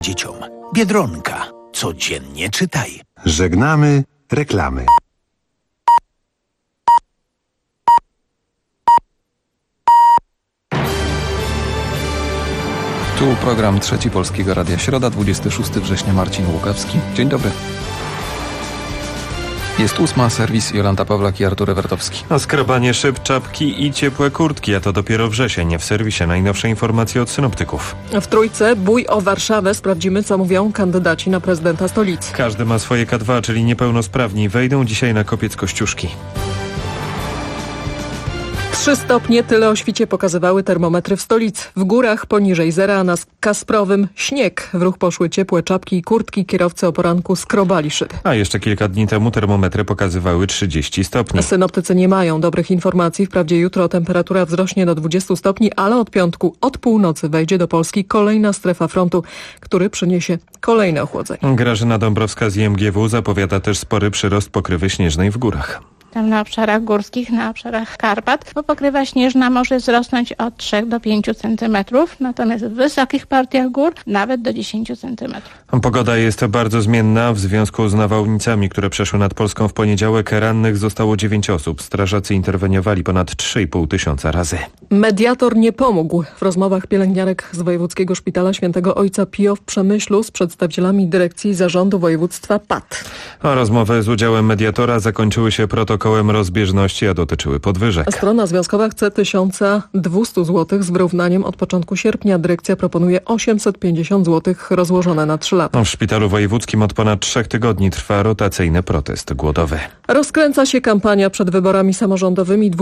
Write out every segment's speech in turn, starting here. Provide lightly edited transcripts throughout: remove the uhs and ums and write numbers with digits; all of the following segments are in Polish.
dzieciom. Biedronka. Codziennie czytaj. Żegnamy reklamy. Tu program Trzeci Polskiego Radia. Środa, 26 września. Marcin Łukawski. Dzień dobry. Jest 8, serwis Jolanta Pawlak i Artur Ewertowski. Skrobanie szyb, czapki i ciepłe kurtki, a to dopiero wrzesień. W serwisie najnowsze informacje od synoptyków. W Trójce bój o Warszawę. Sprawdzimy, co mówią kandydaci na prezydenta stolicy. Każdy ma swoje K2, czyli niepełnosprawni. Wejdą dzisiaj na kopiec Kościuszki. 3 stopnie, tyle o świcie pokazywały termometry w stolicy. W górach poniżej zera, a na Kasprowym śnieg. W ruch poszły ciepłe czapki i kurtki. Kierowcy o poranku skrobali szyby. A jeszcze kilka dni temu termometry pokazywały 30 stopni. Synoptycy nie mają dobrych informacji. Wprawdzie jutro temperatura wzrośnie do 20 stopni, ale od piątku, od północy wejdzie do Polski kolejna strefa frontu, który przyniesie kolejne ochłodzenie. Grażyna Dąbrowska z IMGW zapowiada też spory przyrost pokrywy śnieżnej w górach. Tam na obszarach górskich, na obszarach Karpat, bo pokrywa śnieżna może wzrosnąć od 3 do 5 cm, natomiast w wysokich partiach gór nawet do 10 cm. Pogoda jest bardzo zmienna. W związku z nawałnicami, które przeszły nad Polską w poniedziałek, rannych zostało 9 osób. Strażacy interweniowali ponad 3,5 tysiąca razy. Mediator nie pomógł. W rozmowach pielęgniarek z Wojewódzkiego Szpitala Świętego Ojca Pio w Przemyślu z przedstawicielami dyrekcji i zarządu województwa PAT. Rozmowy z udziałem mediatora zakończyły się protokołem rozbieżności, a dotyczyły podwyżek. Strona związkowa chce 1200 zł z wyrównaniem od początku sierpnia. Dyrekcja proponuje 850 zł rozłożone na 3 lata. W szpitalu wojewódzkim od ponad 3 tygodni trwa rotacyjny protest głodowy. Rozkręca się kampania przed wyborami samorządowymi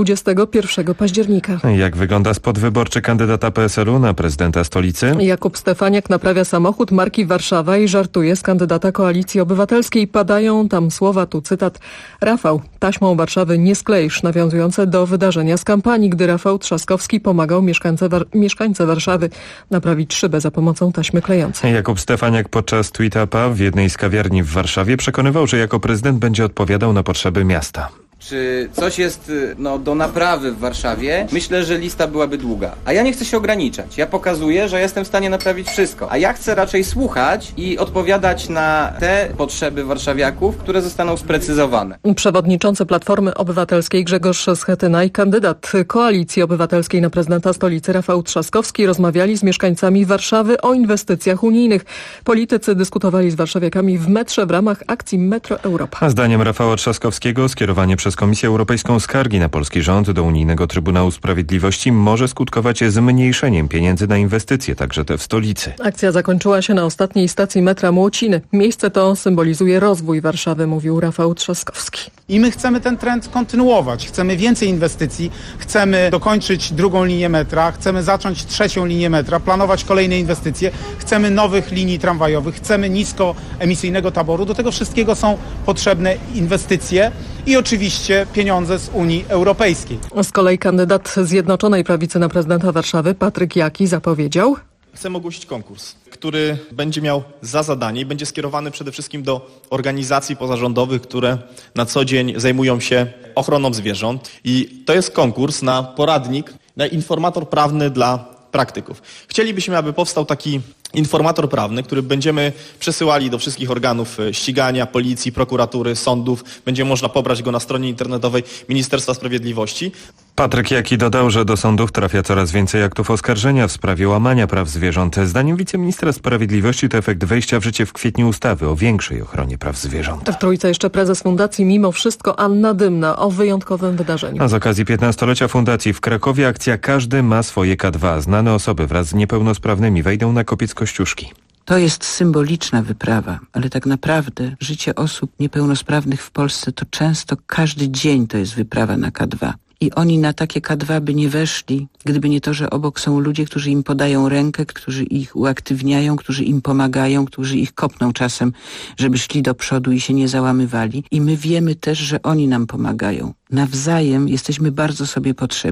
21 października. Jak wygląda spot wyborczy kandydata PSL-u na prezydenta stolicy? Jakub Stefaniak naprawia samochód marki Warszawa i żartuje z kandydata Koalicji Obywatelskiej. Padają tam słowa, tu cytat: Rafał, taśmą Warszawy nie skleisz, nawiązujące do wydarzenia z kampanii, gdy Rafał Trzaskowski pomagał mieszkańcy Warszawy naprawić szybę za pomocą taśmy klejącej. Jakub Stefaniak podczas tweet-upa w jednej z kawiarni w Warszawie przekonywał, że jako prezydent będzie odpowiadał na potrzeby miasta. Czy coś jest do naprawy w Warszawie? Myślę, że lista byłaby długa. A ja nie chcę się ograniczać. Ja pokazuję, że jestem w stanie naprawić wszystko. A ja chcę raczej słuchać i odpowiadać na te potrzeby warszawiaków, które zostaną sprecyzowane. Przewodniczący Platformy Obywatelskiej Grzegorz Schetyna i kandydat Koalicji Obywatelskiej na prezydenta stolicy Rafał Trzaskowski rozmawiali z mieszkańcami Warszawy o inwestycjach unijnych. Politycy dyskutowali z warszawiakami w metrze w ramach akcji Metro Europa. A zdaniem Rafała Trzaskowskiego skierowanie przez Komisję Europejską skargi na polski rząd do Unijnego Trybunału Sprawiedliwości może skutkować zmniejszeniem pieniędzy na inwestycje, także te w stolicy. Akcja zakończyła się na ostatniej stacji metra Młociny. Miejsce to symbolizuje rozwój Warszawy, mówił Rafał Trzaskowski. I my chcemy ten trend kontynuować. Chcemy więcej inwestycji, chcemy dokończyć 2. linię metra, chcemy zacząć 3. linię metra, planować kolejne inwestycje, chcemy nowych linii tramwajowych, chcemy niskoemisyjnego taboru. Do tego wszystkiego są potrzebne inwestycje i oczywiście pieniądze z Unii Europejskiej. Z kolei kandydat Zjednoczonej Prawicy na prezydenta Warszawy Patryk Jaki zapowiedział: Chcemy ogłosić konkurs, który będzie miał za zadanie i będzie skierowany przede wszystkim do organizacji pozarządowych, które na co dzień zajmują się ochroną zwierząt. I to jest konkurs na poradnik, na informator prawny dla praktyków. Chcielibyśmy, aby powstał taki informator prawny, który będziemy przesyłali do wszystkich organów ścigania, policji, prokuratury, sądów. Będzie można pobrać go na stronie internetowej Ministerstwa Sprawiedliwości. Patryk Jaki dodał, że do sądów trafia coraz więcej aktów oskarżenia w sprawie łamania praw zwierząt. Zdaniem wiceministra sprawiedliwości to efekt wejścia w życie w kwietniu ustawy o większej ochronie praw zwierząt. W Trójce jeszcze prezes fundacji Mimo Wszystko Anna Dymna o wyjątkowym wydarzeniu. A z okazji 15-lecia fundacji w Krakowie akcja Każdy ma swoje K2. Znane osoby wraz z niepełnosprawnymi wejdą na kopiec Kościuszki. To jest symboliczna wyprawa, ale tak naprawdę życie osób niepełnosprawnych w Polsce to często każdy dzień to jest wyprawa na K2. I oni na takie K2 by nie weszli, gdyby nie to, że obok są ludzie, którzy im podają rękę, którzy ich uaktywniają, którzy im pomagają, którzy ich kopną czasem, żeby szli do przodu i się nie załamywali. I my wiemy też, że oni nam pomagają. Nawzajem jesteśmy bardzo sobie potrzebni.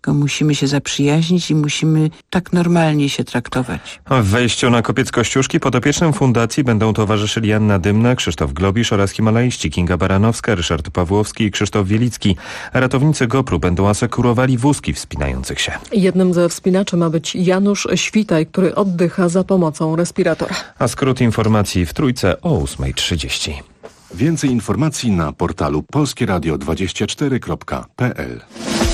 tylko musimy się zaprzyjaźnić i musimy tak normalnie się traktować. W wejściu na kopiec Kościuszki podopiecznym fundacji będą towarzyszyli Anna Dymna, Krzysztof Globisz oraz himalaiści Kinga Baranowska, Ryszard Pawłowski i Krzysztof Wielicki. Ratownicy GoPru będą asekurowali wózki wspinających się. Jednym ze wspinaczy ma być Janusz Świtaj, który oddycha za pomocą respiratora. A skrót informacji w Trójce o 8:30. Więcej informacji na portalu polskieradio24.pl.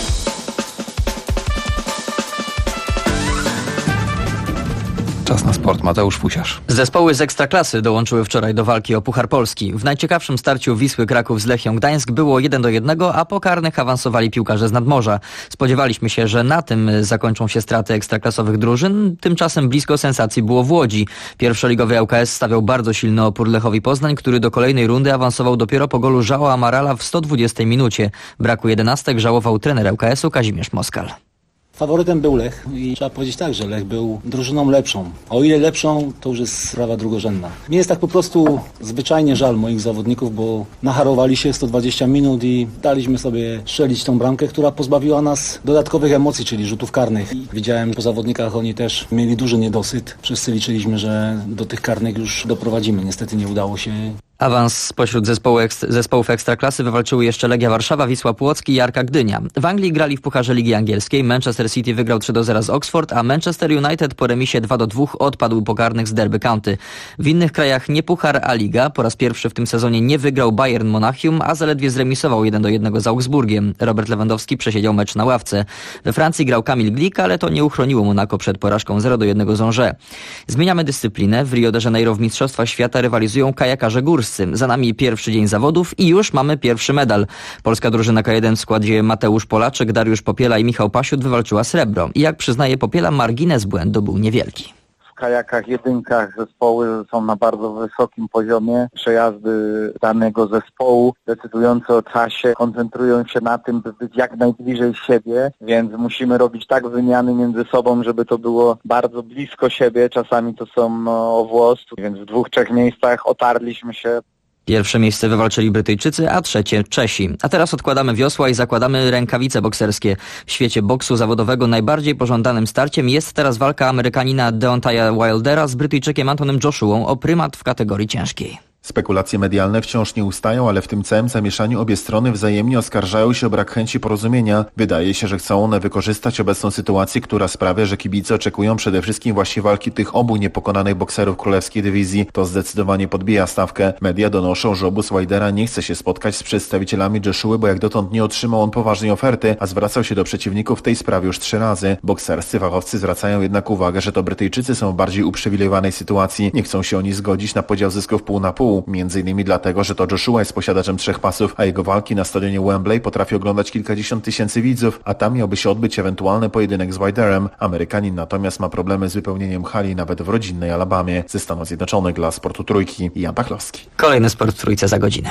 Czas na sport. Mateusz Fusiarz. Zespoły z Ekstraklasy dołączyły wczoraj do walki o Puchar Polski. W najciekawszym starciu Wisły Kraków z Lechią Gdańsk było 1-1, a po karnych awansowali piłkarze z nadmorza. Spodziewaliśmy się, że na tym zakończą się straty ekstraklasowych drużyn. Tymczasem blisko sensacji było w Łodzi. Pierwszoligowy ŁKS stawiał bardzo silny opór Lechowi Poznań, który do kolejnej rundy awansował dopiero po golu João Amarala w 120 minucie. Braku 11 żałował trener ŁKS-u Kazimierz Moskal. Faworytem był Lech i trzeba powiedzieć tak, że Lech był drużyną lepszą. O ile lepszą, to już jest sprawa drugorzędna. Mnie jest tak po prostu zwyczajnie żal moich zawodników, bo nacharowali się 120 minut i daliśmy sobie strzelić tą bramkę, która pozbawiła nas dodatkowych emocji, czyli rzutów karnych. I widziałem, że po zawodnikach oni też mieli duży niedosyt. Wszyscy liczyliśmy, że do tych karnych już doprowadzimy. Niestety nie udało się. Awans spośród zespołów Ekstraklasy wywalczyły jeszcze Legia Warszawa, Wisła Płock i Arka Gdynia. W Anglii grali w Pucharze Ligi Angielskiej. Manchester City wygrał 3-0 z Oxford, a Manchester United po remisie 2-2 odpadł po karnych z Derby County. W innych krajach nie Puchar, a Liga. Po raz pierwszy w tym sezonie nie wygrał Bayern Monachium, a zaledwie zremisował 1-1 z Augsburgiem. Robert Lewandowski przesiedział mecz na ławce. We Francji grał Kamil Glik, ale to nie uchroniło Monako przed porażką 0-1 z Angers. Zmieniamy dyscyplinę. W Rio de Janeiro w Mistrzostwach Świata rywalizują kajakarze górscy. Za nami pierwszy dzień zawodów i już mamy pierwszy medal. Polska drużyna K1 w składzie Mateusz Polaczek, Dariusz Popiela i Michał Pasiut wywalczyła srebro. I jak przyznaje Popiela, margines błędu był niewielki. W kajakach jedynkach zespoły są na bardzo wysokim poziomie. Przejazdy danego zespołu decydujące o czasie koncentrują się na tym, by być jak najbliżej siebie, więc musimy robić tak wymiany między sobą, żeby to było bardzo blisko siebie. Czasami to są o włos, więc w 2-3 miejscach otarliśmy się. Pierwsze miejsce wywalczyli Brytyjczycy, a trzecie Czesi. A teraz odkładamy wiosła i zakładamy rękawice bokserskie. W świecie boksu zawodowego najbardziej pożądanym starciem jest teraz walka Amerykanina Deontaya Wildera z Brytyjczykiem Antonym Joshuą o prymat w kategorii ciężkiej. Spekulacje medialne wciąż nie ustają, ale w tym całym zamieszaniu obie strony wzajemnie oskarżają się o brak chęci porozumienia. Wydaje się, że chcą one wykorzystać obecną sytuację, która sprawia, że kibice oczekują przede wszystkim właśnie walki tych obu niepokonanych bokserów królewskiej dywizji. To zdecydowanie podbija stawkę. Media donoszą, że obóz Wildera nie chce się spotkać z przedstawicielami Joshuły, bo jak dotąd nie otrzymał on poważnej oferty, a zwracał się do przeciwników w tej sprawie już 3 razy. Bokserscy fachowcy zwracają jednak uwagę, że to Brytyjczycy są w bardziej uprzywilejowanej sytuacji. Nie chcą się oni zgodzić na podział zysków pół na pół. Między innymi dlatego, że to Joshua jest posiadaczem 3 pasów, a jego walki na stadionie Wembley potrafi oglądać kilkadziesiąt tysięcy widzów, a tam miałby się odbyć ewentualny pojedynek z Wilderem. Amerykanin natomiast ma problemy z wypełnieniem hali nawet w rodzinnej Alabamie. Ze Stanów Zjednoczonych dla Sportu Trójki, Jan Pachlowski. Kolejny Sport w Trójce za godzinę.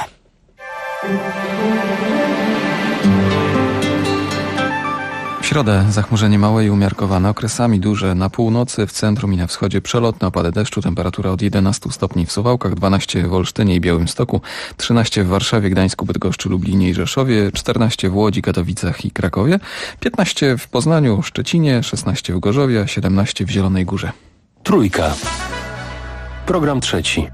W środę zachmurzenie małe i umiarkowane, okresami duże na północy, w centrum i na wschodzie przelotne opady deszczu, temperatura od 11 stopni w Suwałkach, 12 w Olsztynie i Białymstoku, 13 w Warszawie, Gdańsku, Bydgoszczy, Lublinie i Rzeszowie, 14 w Łodzi, Katowicach i Krakowie, 15 w Poznaniu, Szczecinie, 16 w Gorzowie, a 17 w Zielonej Górze. Trójka. Program trzeci.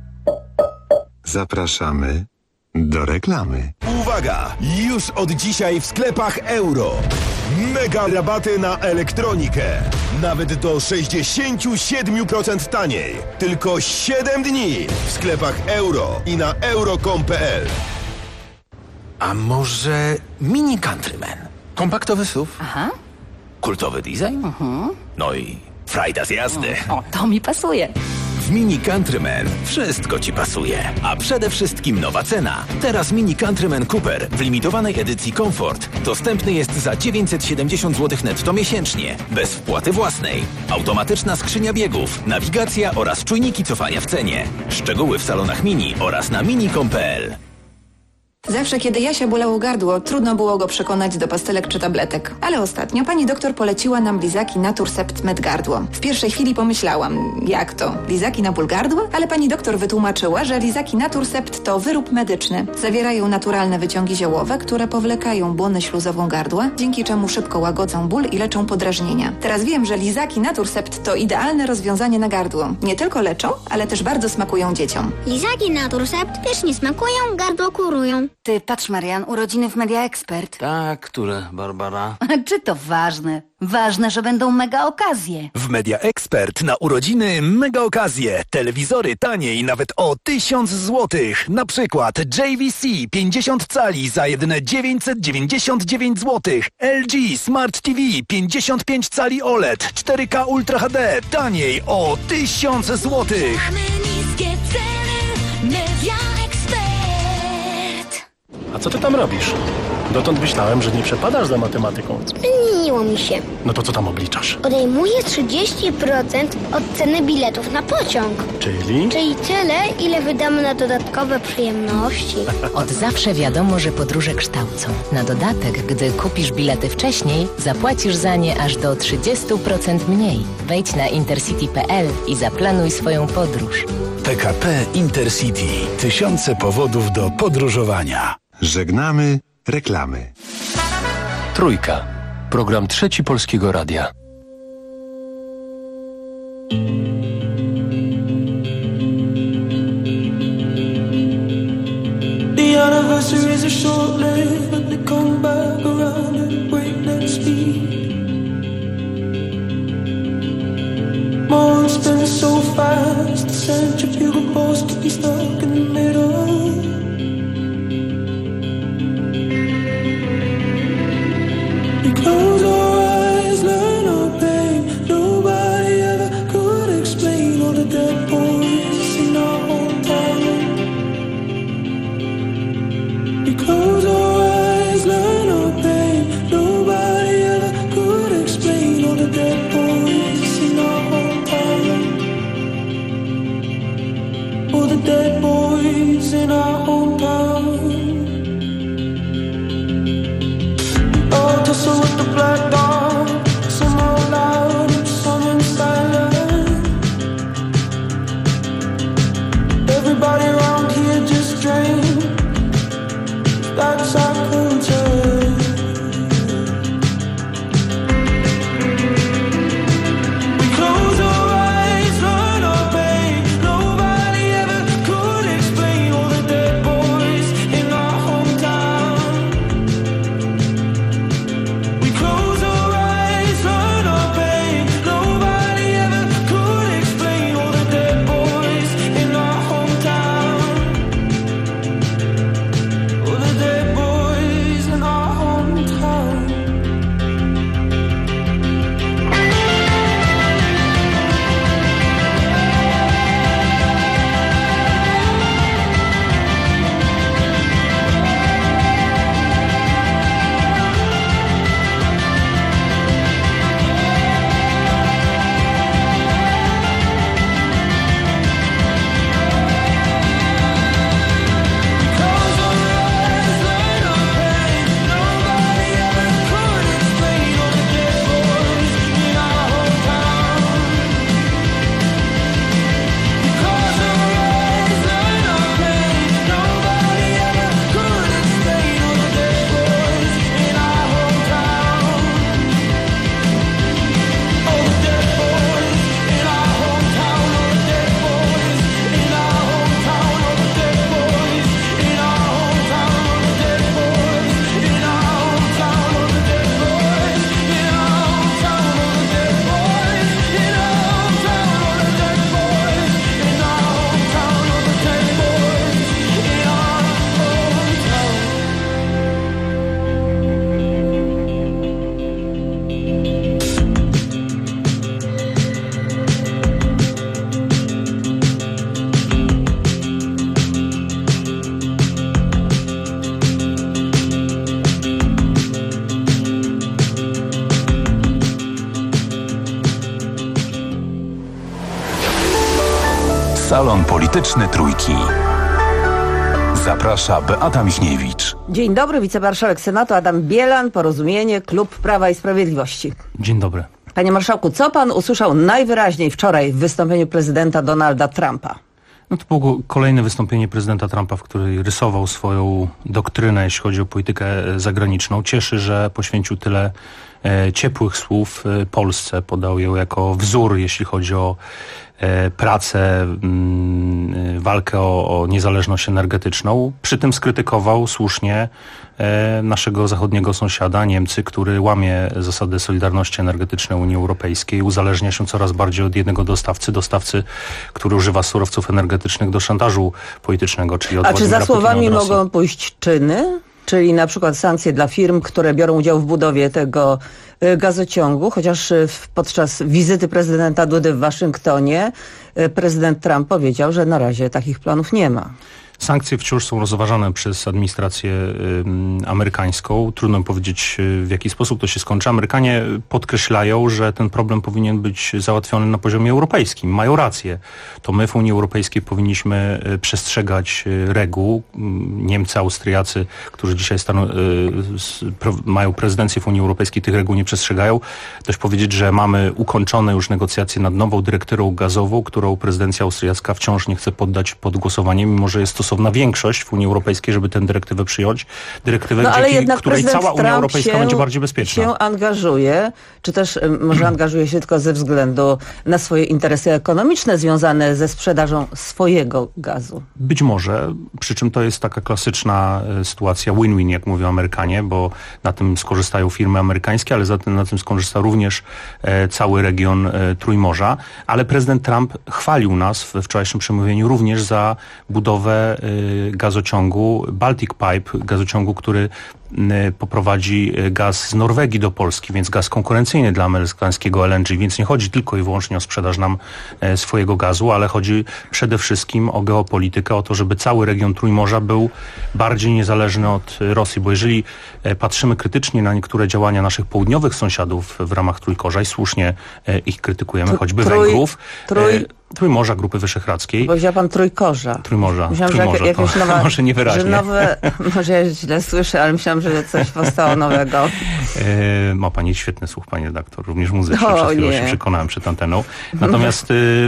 Zapraszamy do reklamy. Uwaga! Już od dzisiaj w sklepach Euro. Mega rabaty na elektronikę. Nawet do 67% taniej. Tylko 7 dni w sklepach Euro i na euro.com.pl. A może Mini Countryman? Kompaktowy SUV? Aha. Kultowy design? No i frajda z jazdy. O, to mi pasuje. W Mini Countryman wszystko Ci pasuje. A przede wszystkim nowa cena. Teraz Mini Countryman Cooper w limitowanej edycji Comfort dostępny jest za 970 zł netto miesięcznie. Bez wpłaty własnej. Automatyczna skrzynia biegów, nawigacja oraz czujniki cofania w cenie. Szczegóły w salonach Mini oraz na mini.com.pl. Zawsze, kiedy Jasia bolało gardło, trudno było go przekonać do pastelek czy tabletek. Ale ostatnio pani doktor poleciła nam lizaki Naturcept Med Gardło. W pierwszej chwili pomyślałam, jak to? Lizaki na ból gardła? Ale pani doktor wytłumaczyła, że lizaki Naturcept to wyrób medyczny. Zawierają naturalne wyciągi ziołowe, które powlekają błonę śluzową gardła, dzięki czemu szybko łagodzą ból i leczą podrażnienia. Teraz wiem, że lizaki Naturcept to idealne rozwiązanie na gardło. Nie tylko leczą, ale też bardzo smakują dzieciom. Lizaki Naturcept pysznie smakują, gardło kurują. Ty, patrz Marian, urodziny w Media Expert. Tak, które, Barbara? Czy to ważne? Ważne, że będą mega okazje. W Media Expert na urodziny mega okazje. Telewizory taniej nawet o 1000 zł. Na przykład JVC 50 cali za jedyne 999 zł. LG Smart TV 55 cali OLED 4K Ultra HD taniej o 1000 zł. Mamy niskie ceny, Media Expert. A co ty tam robisz? Dotąd myślałem, że nie przepadasz za matematyką. Zmieniło mi się. No to co tam obliczasz? Odejmuję 30% od ceny biletów na pociąg. Czyli? Czyli tyle, ile wydamy na dodatkowe przyjemności. Od zawsze wiadomo, że podróże kształcą. Na dodatek, gdy kupisz bilety wcześniej, zapłacisz za nie aż do 30% mniej. Wejdź na intercity.pl i zaplanuj swoją podróż. PKP Intercity. Tysiące powodów do podróżowania. Żegnamy reklamy. Trójka. Program Trzeci Polskiego Radia. The anniversaries are short-lived, but they come back around at breakneck speed. Months spent so fast, the centrifugal pulse keeps me stuck in the middle. We close our eyes, learn our pain. Nobody ever could explain all the dead boys in our hometown. We close our eyes, learn our pain. Nobody ever could explain all the dead boys in our hometown. All the dead boys in our hometown. Oh, tussle with the black dog. Some out loud, some in silent. Everybody around here just drained. That's our culture. We close our eyes, learn our pain. Nobody ever could explain all the dead boys in our hometown. We close our eyes, learn our pain. Nobody ever could explain all the dead boys in our hometown. All the dead boys in our hometown. Salon Polityczny Trójki. Zaprasza Beata Michniewicz. Dzień dobry, wicemarszałek Senatu Adam Bielan, Porozumienie, Klub Prawa i Sprawiedliwości. Dzień dobry. Panie marszałku, co pan usłyszał najwyraźniej wczoraj w wystąpieniu prezydenta Donalda Trumpa? No to było kolejne wystąpienie prezydenta Trumpa, w którym rysował swoją doktrynę, jeśli chodzi o politykę zagraniczną. Cieszy, że poświęcił tyle ciepłych słów Polsce, podał ją jako wzór, jeśli chodzi o pracę, walkę o niezależność energetyczną. Przy tym skrytykował słusznie naszego zachodniego sąsiada, Niemcy, który łamie zasady solidarności energetycznej Unii Europejskiej, uzależnia się coraz bardziej od jednego dostawcy, który używa surowców energetycznych do szantażu politycznego, czyli od Władimira Putina. A czy za słowami od Rosji mogą pójść czyny? Czyli na przykład sankcje dla firm, które biorą udział w budowie tego gazociągu, chociaż podczas wizyty prezydenta Dudy w Waszyngtonie prezydent Trump powiedział, że na razie takich planów nie ma. Sankcje wciąż są rozważane przez administrację amerykańską. Trudno powiedzieć, w jaki sposób to się skończy. Amerykanie podkreślają, że ten problem powinien być załatwiony na poziomie europejskim. Mają rację. To my w Unii Europejskiej powinniśmy przestrzegać reguł. Niemcy, Austriacy, którzy dzisiaj mają prezydencję w Unii Europejskiej, tych reguł nie przestrzegają. Dość powiedzieć, że mamy ukończone już negocjacje nad nową dyrektywą gazową, którą prezydencja austriacka wciąż nie chce poddać pod głosowanie, mimo że jest stosowna większość w Unii Europejskiej, żeby tę dyrektywę przyjąć. Dyrektywę, dzięki której cała Unia Europejska będzie bardziej bezpieczna. Się angażuje, czy też może angażuje się tylko ze względu na swoje interesy ekonomiczne związane ze sprzedażą swojego gazu? Być może, przy czym to jest taka klasyczna sytuacja win-win, jak mówią Amerykanie, bo na tym skorzystają firmy amerykańskie, ale na tym skorzysta również cały region Trójmorza. Ale prezydent Trump chwalił nas we wczorajszym przemówieniu również za budowę gazociągu Baltic Pipe, gazociągu, który poprowadzi gaz z Norwegii do Polski, więc gaz konkurencyjny dla amerykańskiego LNG, więc nie chodzi tylko i wyłącznie o sprzedaż nam swojego gazu, ale chodzi przede wszystkim o geopolitykę, o to, żeby cały region Trójmorza był bardziej niezależny od Rosji, bo jeżeli patrzymy krytycznie na niektóre działania naszych południowych sąsiadów w ramach Trójkorza i słusznie ich krytykujemy, choćby Węgrów, Trójmorza Grupy Wyszehradzkiej. Powiedział pan Trójkorza. Trójmorza. Myślałam, że jakieś nowe, może niewyraźnie. Że nowe, może ja źle słyszę, ale myślałam, że coś powstało nowego. Ma pani świetny słuch, pani redaktor, również muzyczny. Przed chwilą się przekonałem przed anteną. Natomiast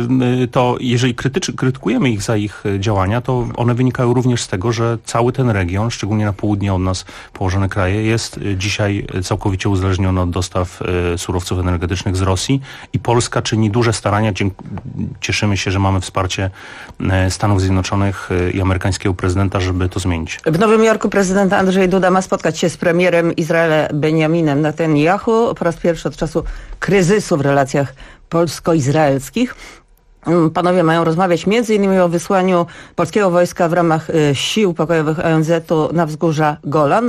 to jeżeli krytykujemy ich za ich działania, to one wynikają również z tego, że cały ten region, szczególnie na południe od nas położone kraje, jest dzisiaj całkowicie uzależniony od dostaw surowców energetycznych z Rosji i Polska czyni duże starania. Cieszymy się, że mamy wsparcie Stanów Zjednoczonych i amerykańskiego prezydenta, żeby to zmienić. W Nowym Jorku prezydent Andrzej Duda ma spotkać się z premierem Izraela Benjaminem Netanyahu po raz pierwszy od czasu kryzysu w relacjach polsko-izraelskich. Panowie mają rozmawiać m.in. o wysłaniu polskiego wojska w ramach sił pokojowych ONZ-u na wzgórza Golan.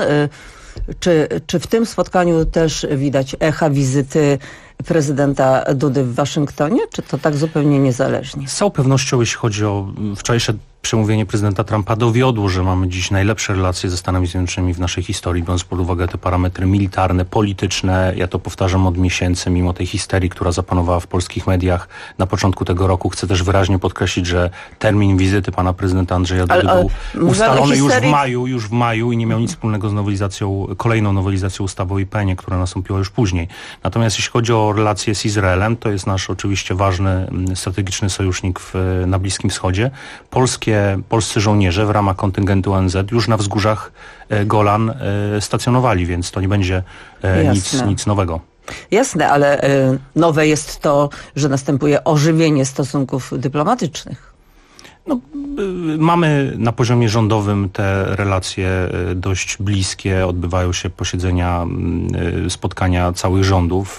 Czy w tym spotkaniu też widać echa wizyty prezydenta Dudy w Waszyngtonie, czy to tak zupełnie niezależnie? Z całą pewnością, jeśli chodzi o wczorajsze przemówienie prezydenta Trumpa, dowiodło, że mamy dziś najlepsze relacje ze Stanami Zjednoczonymi w naszej historii, biorąc pod uwagę te parametry militarne, polityczne. Ja to powtarzam od miesięcy, mimo tej histerii, która zapanowała w polskich mediach na początku tego roku. Chcę też wyraźnie podkreślić, że termin wizyty pana prezydenta Andrzeja Dudy był ustalony już w maju i nie miał nic wspólnego z kolejną nowelizacją ustawy o IPN-ie, która nastąpiła już później. Natomiast jeśli chodzi o relacje z Izraelem, to jest nasz oczywiście ważny, strategiczny sojusznik na Bliskim Wschodzie. Polscy żołnierze w ramach kontyngentu ONZ już na wzgórzach Golan stacjonowali, więc to nie będzie nic nowego. Jasne, ale nowe jest to, że następuje ożywienie stosunków dyplomatycznych. No, mamy na poziomie rządowym te relacje dość bliskie. Odbywają się posiedzenia, spotkania całych rządów,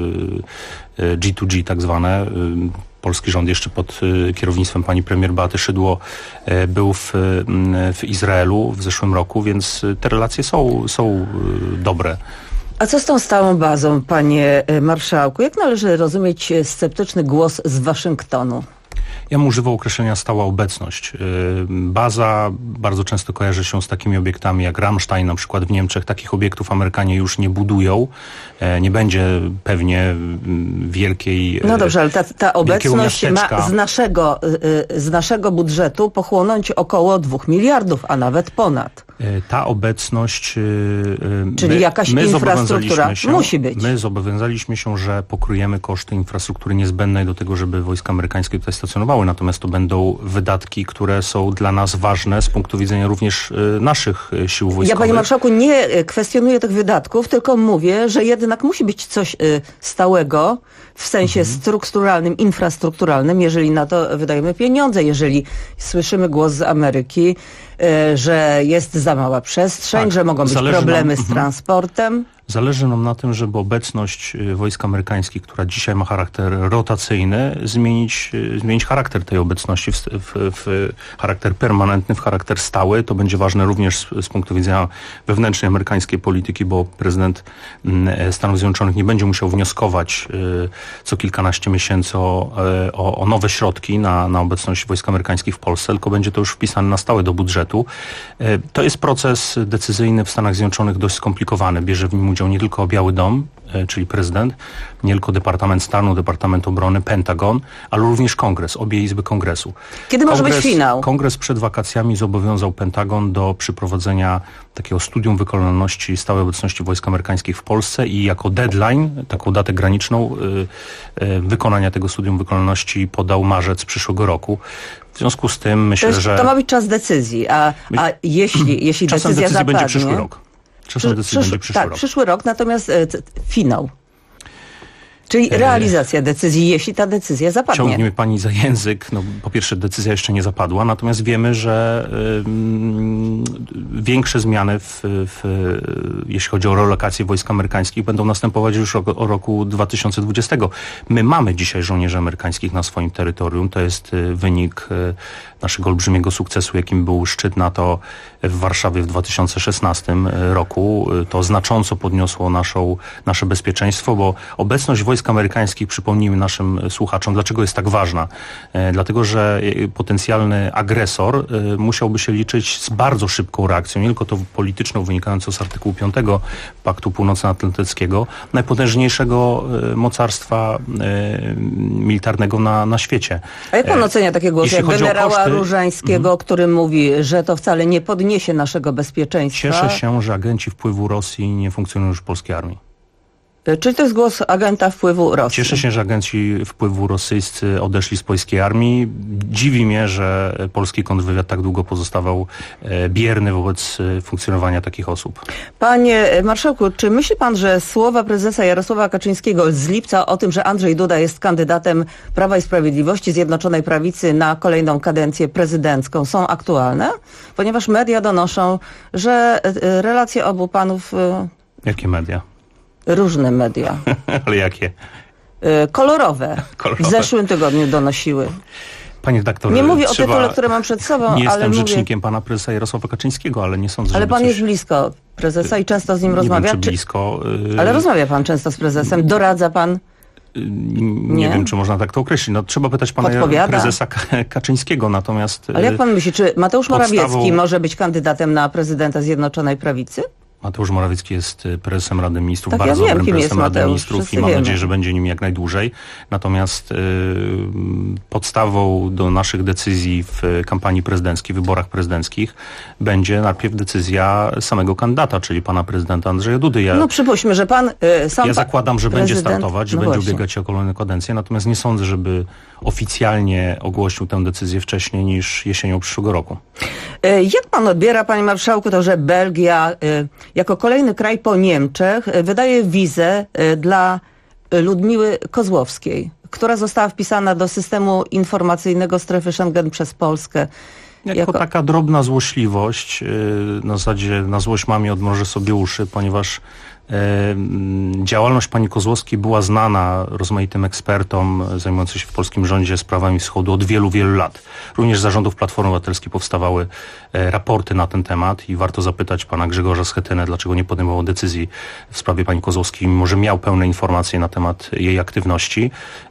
G2G tak zwane. Polski rząd jeszcze pod kierownictwem pani premier Beaty Szydło był w Izraelu w zeszłym roku, więc te relacje są dobre. A co z tą stałą bazą, panie marszałku? Jak należy rozumieć sceptyczny głos z Waszyngtonu? Ja bym używał określenia stała obecność. Baza bardzo często kojarzy się z takimi obiektami jak Ramstein na przykład w Niemczech. Takich obiektów Amerykanie już nie budują. Nie będzie pewnie wielkiej No dobrze, ale ta obecność ma z naszego budżetu pochłonąć około 2 miliardów, a nawet ponad. Ta obecność... Czyli jakaś infrastruktura musi być. My zobowiązaliśmy się, że pokryjemy koszty infrastruktury niezbędnej do tego, żeby wojska amerykańskie tutaj stacjonowały. Natomiast to będą wydatki, które są dla nas ważne z punktu widzenia również naszych sił wojskowych. Ja, panie marszałku, nie kwestionuję tych wydatków, tylko mówię, że jednak musi być coś stałego w sensie strukturalnym, infrastrukturalnym, jeżeli na to wydajemy pieniądze, jeżeli słyszymy głos z Ameryki, że jest za mała przestrzeń, że mogą być problemy z transportem. Zależy nam na tym, żeby obecność wojsk amerykańskich, która dzisiaj ma charakter rotacyjny, zmienić charakter tej obecności w charakter permanentny, w charakter stały. To będzie ważne również z punktu widzenia wewnętrznej amerykańskiej polityki, bo prezydent Stanów Zjednoczonych nie będzie musiał wnioskować co kilkanaście miesięcy o nowe środki na obecność wojsk amerykańskich w Polsce, tylko będzie to już wpisane na stałe do budżetu. To jest proces decyzyjny w Stanach Zjednoczonych dość skomplikowany. Bierze w nim udział nie tylko Biały Dom, czyli prezydent, nie tylko Departament Stanu, Departament Obrony, Pentagon, ale również Kongres, obie izby Kongresu. Kiedy może być finał? Kongres przed wakacjami zobowiązał Pentagon do przeprowadzenia takiego studium wykonalności stałej obecności wojsk amerykańskich w Polsce i jako deadline, taką datę graniczną wykonania tego studium wykonalności podał marzec przyszłego roku. W związku z tym myślę, że... To ma być czas decyzji, a jeśli decyzja zapadnie... będzie przyszły rok. Przyszły rok, natomiast finał. Czyli realizacja decyzji, jeśli ta decyzja zapadnie. Ciągnie mnie pani za język. No, po pierwsze, decyzja jeszcze nie zapadła, natomiast wiemy, że większe zmiany, jeśli chodzi o relokację wojsk amerykańskich, będą następować już o roku 2020. My mamy dzisiaj żołnierzy amerykańskich na swoim terytorium. To jest wynik naszego olbrzymiego sukcesu, jakim był szczyt NATO w Warszawie w 2016 roku. To znacząco podniosło nasze bezpieczeństwo, bo obecność wojsk amerykańskich, przypomnijmy naszym słuchaczom, dlaczego jest tak ważna. Dlatego, że potencjalny agresor musiałby się liczyć z bardzo szybką reakcją, nie tylko to polityczną, wynikającą z artykułu 5 Paktu Północnoatlantyckiego, najpotężniejszego mocarstwa militarnego na świecie. A jak pan ocenia takie głosy jak generała Różańskiego, który mówi, że to wcale nie podniesie naszego bezpieczeństwa? Cieszę się, że agenci wpływu Rosji nie funkcjonują już w polskiej armii. Czyli to jest głos agenta wpływu Rosji? Cieszę się, że agenci wpływu rosyjscy odeszli z polskiej armii. Dziwi mnie, że polski kontrwywiad tak długo pozostawał bierny wobec funkcjonowania takich osób. Panie marszałku, czy myśli pan, że słowa prezesa Jarosława Kaczyńskiego z lipca o tym, że Andrzej Duda jest kandydatem Prawa i Sprawiedliwości, Zjednoczonej Prawicy na kolejną kadencję prezydencką są aktualne? Ponieważ media donoszą, że relacje obu panów... Jakie media? Różne media. Ale jakie? Kolorowe. W zeszłym tygodniu donosiły. Panie redaktorze, nie mówię o tytule, które mam przed sobą, nie ale jestem rzecznikiem pana prezesa Jarosława Kaczyńskiego, ale nie sądzę, ale pan jest blisko prezesa i często z nim rozmawia? Nie wiem, czy blisko. Ale rozmawia pan często z prezesem? Doradza pan? Nie wiem, czy można tak to określić. No, trzeba pytać pana prezesa Kaczyńskiego, natomiast... Ale jak pan myśli, czy Mateusz Morawiecki może być kandydatem na prezydenta Zjednoczonej Prawicy? Mateusz Morawiecki jest prezesem Rady Ministrów, bardzo dobrym prezesem Rady Ministrów i mam nadzieję, że będzie nim jak najdłużej. Natomiast podstawą do naszych decyzji w kampanii prezydenckiej, wyborach prezydenckich będzie najpierw decyzja samego kandydata, czyli pana prezydenta Andrzeja Dudy. No przypuśćmy, że pan sam... Ja zakładam, że będzie startować, że będzie ubiegać się o kolejną kadencję, natomiast nie sądzę, żeby oficjalnie ogłosił tę decyzję wcześniej niż jesienią przyszłego roku. Jak pan odbiera, panie marszałku, to, że Belgia jako kolejny kraj po Niemczech wydaje wizę dla Ludmiły Kozłowskiej, która została wpisana do systemu informacyjnego strefy Schengen przez Polskę? Jako taka drobna złośliwość, na zasadzie na złość mamie odmrożę sobie uszy, ponieważ Działalność pani Kozłowskiej była znana rozmaitym ekspertom zajmującym się w polskim rządzie sprawami wschodu od wielu, wielu lat. Również z zarządów Platformy Obywatelskiej powstawały raporty na ten temat i warto zapytać pana Grzegorza Schetynę, dlaczego nie podejmował decyzji w sprawie pani Kozłowskiej, mimo że miał pełne informacje na temat jej aktywności.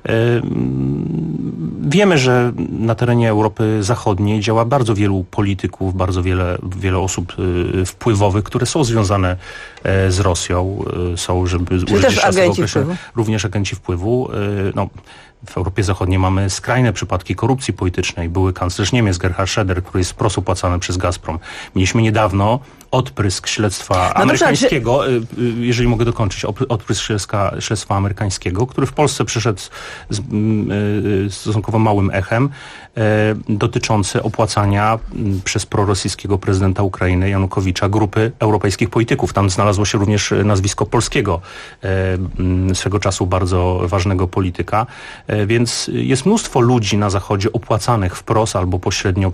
Wiemy, że na terenie Europy Zachodniej działa bardzo wielu polityków, bardzo wiele osób wpływowych, które są związane z Rosją, są, żeby użyć również agenci wpływu. W Europie Zachodniej mamy skrajne przypadki korupcji politycznej. Były kanclerz Niemiec Gerhard Schröder, który jest wprost opłacany przez Gazprom. Mieliśmy niedawno odprysk śledztwa amerykańskiego, jeżeli mogę dokończyć, odprysk śledztwa amerykańskiego, który w Polsce przyszedł z stosunkowo małym echem, dotyczący opłacania przez prorosyjskiego prezydenta Ukrainy Janukowicza grupy europejskich polityków. Tam znalazło się również nazwisko polskiego, swego czasu bardzo ważnego polityka. Więc jest mnóstwo ludzi na Zachodzie opłacanych wprost albo pośrednio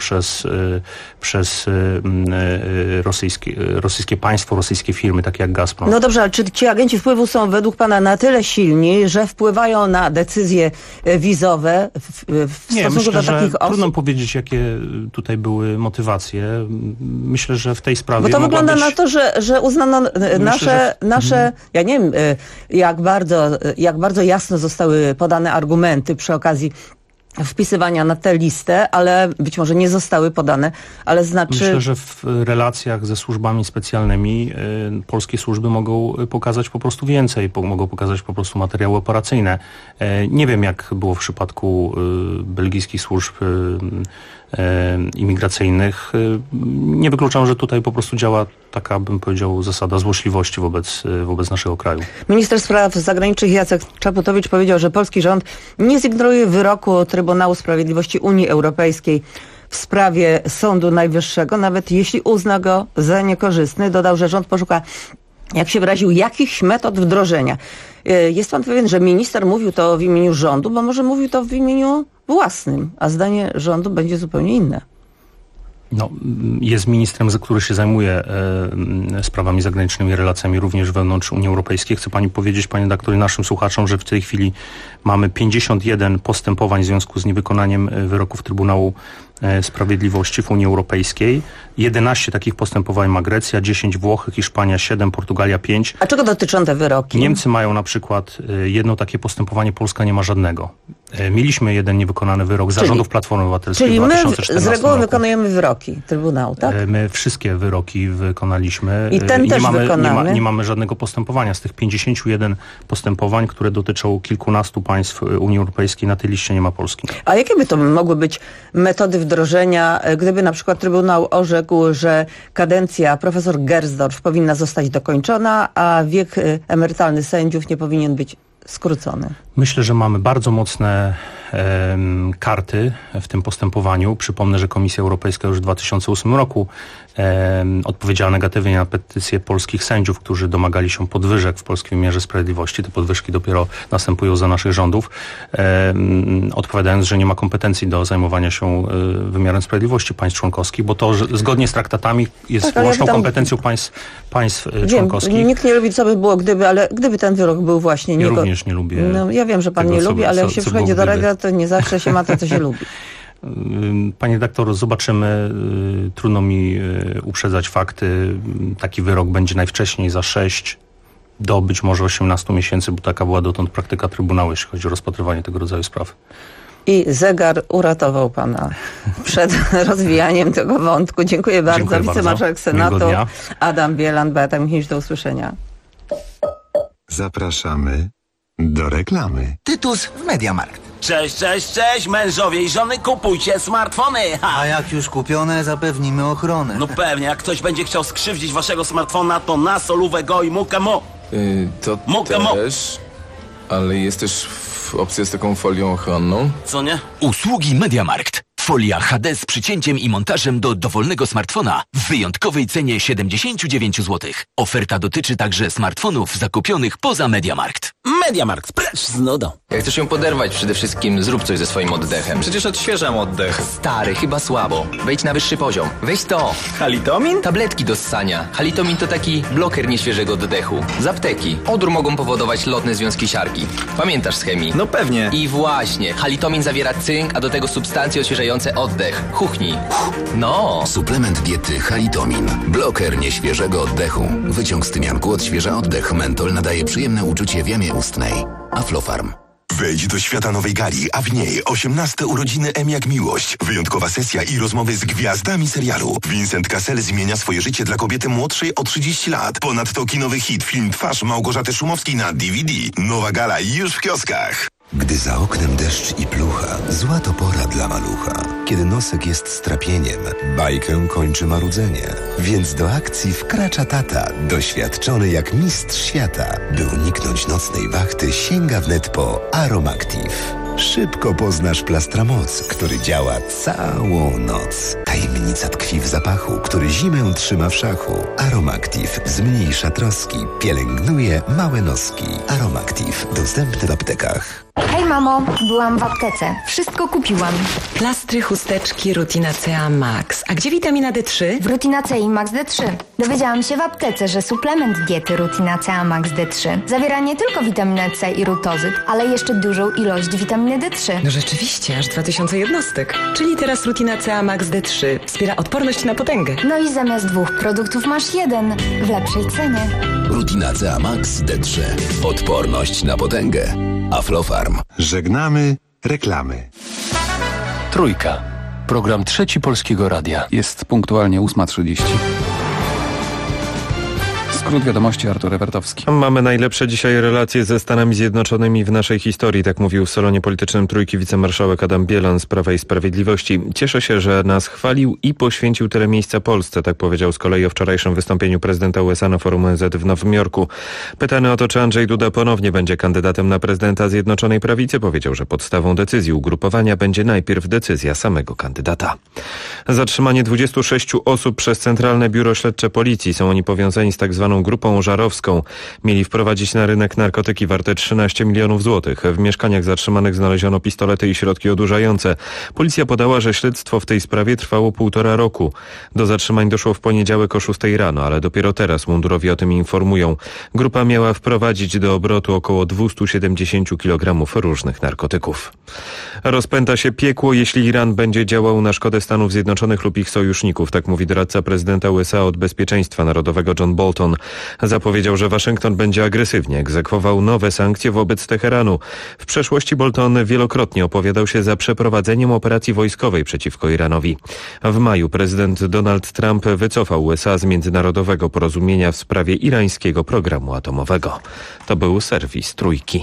przez rosyjskie państwo, rosyjskie firmy, takie jak Gazprom. No dobrze, ale czy ci agenci wpływu są według pana na tyle silni, że wpływają na decyzje wizowe w stosunku do takich osób? Trudno powiedzieć, jakie tutaj były motywacje. Myślę, że w tej sprawie... Bo to wygląda na to, że uznano nasze ja nie wiem, jak bardzo jasno zostały podane argumenty przy okazji wpisywania na tę listę, ale być może nie zostały podane, ale Myślę, że w relacjach ze służbami specjalnymi polskie służby mogą pokazać po prostu więcej, mogą pokazać po prostu materiały operacyjne. Nie wiem, jak było w przypadku belgijskich służb imigracyjnych. Nie wykluczam, że tutaj po prostu działa taka, bym powiedział, zasada złośliwości wobec naszego kraju. Minister Spraw Zagranicznych Jacek Czaputowicz powiedział, że polski rząd nie zignoruje wyroku Trybunału Sprawiedliwości Unii Europejskiej w sprawie Sądu Najwyższego, nawet jeśli uzna go za niekorzystny. Dodał, że rząd poszuka, jak się wyraził, jakichś metod wdrożenia. Jest pan pewien, że minister mówił to w imieniu rządu, bo może mówił to w imieniu własnym, a zdanie rządu będzie zupełnie inne. Jest ministrem, który się zajmuje sprawami zagranicznymi, relacjami również wewnątrz Unii Europejskiej. Chcę pani powiedzieć, panie redaktorze, naszym słuchaczom, że w tej chwili mamy 51 postępowań w związku z niewykonaniem wyroków Trybunału Sprawiedliwości w Unii Europejskiej. 11 takich postępowań ma Grecja, 10 Włochy, Hiszpania 7, Portugalia 5. A czego dotyczą te wyroki? Niemcy mają na przykład jedno takie postępowanie, Polska nie ma żadnego. Mieliśmy jeden niewykonany wyrok zarządów Platformy Obywatelskiej w 2014 Czyli my z reguły wykonujemy wyroki Trybunału, tak? My wszystkie wyroki wykonaliśmy. I ten też wykonamy. Nie mamy żadnego postępowania. Z tych 51 postępowań, które dotyczą kilkunastu państw Unii Europejskiej, na tej liście nie ma Polski. A jakie by to mogły być metody wdrożenia, gdyby na przykład Trybunał orzekł, że kadencja profesor Gersdorf powinna zostać dokończona, a wiek emerytalny sędziów nie powinien być skrócony? Myślę, że mamy bardzo mocne karty w tym postępowaniu. Przypomnę, że Komisja Europejska już w 2008 roku odpowiedziała negatywnie na petycję polskich sędziów, którzy domagali się podwyżek w polskim wymiarze sprawiedliwości. Te podwyżki dopiero następują za naszych rządów, odpowiadając, że nie ma kompetencji do zajmowania się wymiarem sprawiedliwości państw członkowskich, bo to że zgodnie z traktatami jest łączną kompetencją państw członkowskich. Nikt nie lubi, co by było, gdyby ten wyrok był właśnie... Ja również nie lubię. Ja wiem, że pan nie lubi, ale jak się przychodzi do radia, to nie zawsze się ma to, co się lubi. Panie redaktor, zobaczymy. Trudno mi uprzedzać fakty. Taki wyrok będzie najwcześniej za 6 do być może 18 miesięcy, bo taka była dotąd praktyka Trybunału, jeśli chodzi o rozpatrywanie tego rodzaju spraw. I zegar uratował pana przed rozwijaniem tego wątku. Dziękuję bardzo. Dziękuję Wicemarszałek Senatu Adam Bielan, Beata Michniewicz, do usłyszenia. Zapraszamy do reklamy. Tytus w MediaMarkt. Cześć, mężowie i żony, kupujcie smartfony! A jak już kupione, zapewnimy ochronę. No pewnie, jak ktoś będzie chciał skrzywdzić waszego smartfona, to na solówę go i mukamo. To też, ale jest też opcja z taką folią ochronną. Co nie? Usługi MediaMarkt. Folia HD z przycięciem i montażem do dowolnego smartfona w wyjątkowej cenie 79 zł. Oferta dotyczy także smartfonów zakupionych poza MediaMarkt. MediaMarkt, precz z nudą. Jak chcesz ją poderwać, przede wszystkim zrób coś ze swoim oddechem. Przecież odświeżam oddech. Stary, chyba słabo. Wejdź na wyższy poziom. Weź to. Halitomin? Tabletki do ssania. Halitomin to taki bloker nieświeżego oddechu. Z apteki. Odór mogą powodować lotne związki siarki. Pamiętasz z chemii? No pewnie. I właśnie. Halitomin zawiera cynk, a do tego substancje odświeżające oddech. Chuchnij. No. Suplement diety Halitomin. Bloker nieświeżego oddechu. Wyciąg z tymianku odświeża oddech. Mentol nadaje przyjemne uczucie w jamie ustnej. Aflofarm. Wejdź do świata nowej gali, a w niej 18 urodziny M jak miłość. Wyjątkowa sesja i rozmowy z gwiazdami serialu. Vincent Cassel zmienia swoje życie dla kobiety młodszej o 30 lat. Ponadto kinowy hit, film Twarz Małgorzaty Szumowskiej na DVD. Nowa gala już w kioskach. Gdy za oknem deszcz i plucha, zła to pora dla malucha. Kiedy nosek jest strapieniem, bajkę kończy marudzenie. Więc do akcji wkracza tata, doświadczony jak mistrz świata. By uniknąć nocnej wachty, sięga wnet po Aromactive. Szybko poznasz Plastramoc, który działa całą noc. Tajemnica tkwi w zapachu, który zimę trzyma w szachu. Aromactive zmniejsza troski, pielęgnuje małe noski. Aromactive dostępny w aptekach. Hej mamo, byłam w aptece. Wszystko kupiłam. Plastry, chusteczki, Rutina CA Max. A gdzie witamina D3? W Rutina C i Max D3. Dowiedziałam się w aptece, że suplement diety Rutina CA Max D3 zawiera nie tylko witaminę C i rutozyt, ale jeszcze dużą ilość witaminy D3. No rzeczywiście, aż 2000 jednostek. Czyli teraz Rutina CA Max D3 wspiera odporność na potęgę. No i zamiast 2 produktów masz 1 w lepszej cenie. Rutina CA Max D3. Odporność na potęgę. Aflofarm. Żegnamy reklamy. Trójka. Program Trzeci Polskiego Radia. Jest punktualnie 8:30. Skrót wiadomości, Artur Ewertowski. Mamy najlepsze dzisiaj relacje ze Stanami Zjednoczonymi w naszej historii, tak mówił w salonie politycznym Trójki wicemarszałek Adam Bielan z Prawa i Sprawiedliwości. Cieszę się, że nas chwalił i poświęcił tyle miejsca Polsce, tak powiedział z kolei o wczorajszym wystąpieniu prezydenta USA na forum ONZ w Nowym Jorku. Pytany o to, czy Andrzej Duda ponownie będzie kandydatem na prezydenta Zjednoczonej Prawicy, powiedział, że podstawą decyzji ugrupowania będzie najpierw decyzja samego kandydata. Zatrzymanie 26 osób przez Centralne Biuro Śledcze Policji. Są oni powiązani z tak zwaną grupą żarowską. Mieli wprowadzić na rynek narkotyki warte 13 milionów złotych. W mieszkaniach zatrzymanych znaleziono pistolety i środki odurzające. Policja podała, że śledztwo w tej sprawie trwało 1,5 roku. Do zatrzymań doszło w poniedziałek o 6 rano, ale dopiero teraz mundurowi o tym informują. Grupa miała wprowadzić do obrotu około 270 kg różnych narkotyków. Rozpęta się piekło, jeśli Iran będzie działał na szkodę Stanów Zjednoczonych lub ich sojuszników, tak mówi doradca prezydenta USA od bezpieczeństwa narodowego John Bolton. Zapowiedział, że Waszyngton będzie agresywnie egzekwował nowe sankcje wobec Teheranu. W przeszłości Bolton wielokrotnie opowiadał się za przeprowadzeniem operacji wojskowej przeciwko Iranowi. W maju prezydent Donald Trump wycofał USA z międzynarodowego porozumienia w sprawie irańskiego programu atomowego. To był serwis Trójki.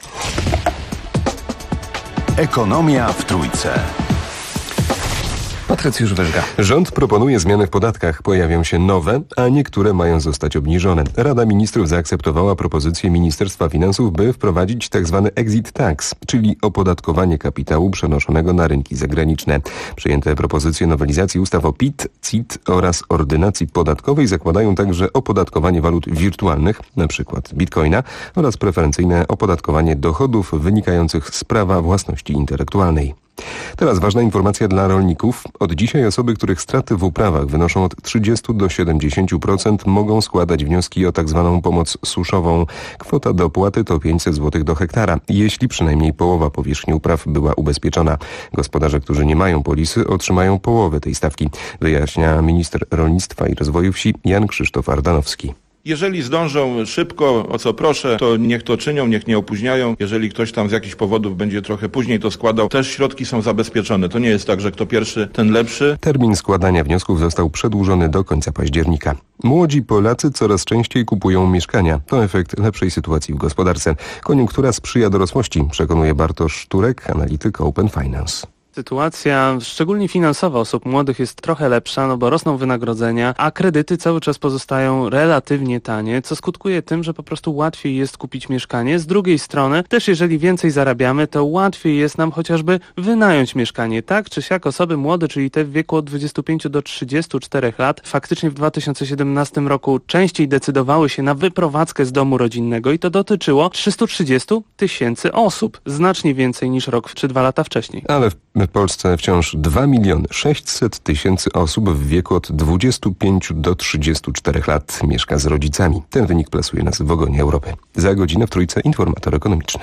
Ekonomia w Trójce. Patrycjusz Wyżga. Rząd proponuje zmiany w podatkach. Pojawią się nowe, a niektóre mają zostać obniżone. Rada Ministrów zaakceptowała propozycję Ministerstwa Finansów, by wprowadzić tzw. exit tax, czyli opodatkowanie kapitału przenoszonego na rynki zagraniczne. Przyjęte propozycje nowelizacji ustaw o PIT, CIT oraz ordynacji podatkowej zakładają także opodatkowanie walut wirtualnych, np. bitcoina, oraz preferencyjne opodatkowanie dochodów wynikających z prawa własności intelektualnej. Teraz ważna informacja dla rolników. Od dzisiaj osoby, których straty w uprawach wynoszą od 30 do 70%, mogą składać wnioski o tzw. pomoc suszową. Kwota dopłaty to 500 zł do hektara, jeśli przynajmniej połowa powierzchni upraw była ubezpieczona. Gospodarze, którzy nie mają polisy, otrzymają połowę tej stawki, wyjaśnia minister rolnictwa i rozwoju wsi Jan Krzysztof Ardanowski. Jeżeli zdążą szybko, o co proszę, to niech to czynią, niech nie opóźniają. Jeżeli ktoś tam z jakichś powodów będzie trochę później to składał, też środki są zabezpieczone. To nie jest tak, że kto pierwszy, ten lepszy. Termin składania wniosków został przedłużony do końca października. Młodzi Polacy coraz częściej kupują mieszkania. To efekt lepszej sytuacji w gospodarce. Koniunktura sprzyja dorosłości, przekonuje Bartosz Turek, analityk Open Finance. Sytuacja, szczególnie finansowa osób młodych jest trochę lepsza, no bo rosną wynagrodzenia, a kredyty cały czas pozostają relatywnie tanie, co skutkuje tym, że po prostu łatwiej jest kupić mieszkanie. Z drugiej strony, też jeżeli więcej zarabiamy, to łatwiej jest nam chociażby wynająć mieszkanie. Tak czy siak osoby młode, czyli te w wieku od 25 do 34 lat, faktycznie w 2017 roku częściej decydowały się na wyprowadzkę z domu rodzinnego i to dotyczyło 330 000 osób. Znacznie więcej niż rok czy 2 lata wcześniej. Ale w Polsce wciąż 2 600 000 osób w wieku od 25 do 34 lat mieszka z rodzicami. Ten wynik plasuje nas w ogonie Europy. Za godzinę w Trójce informator ekonomiczny.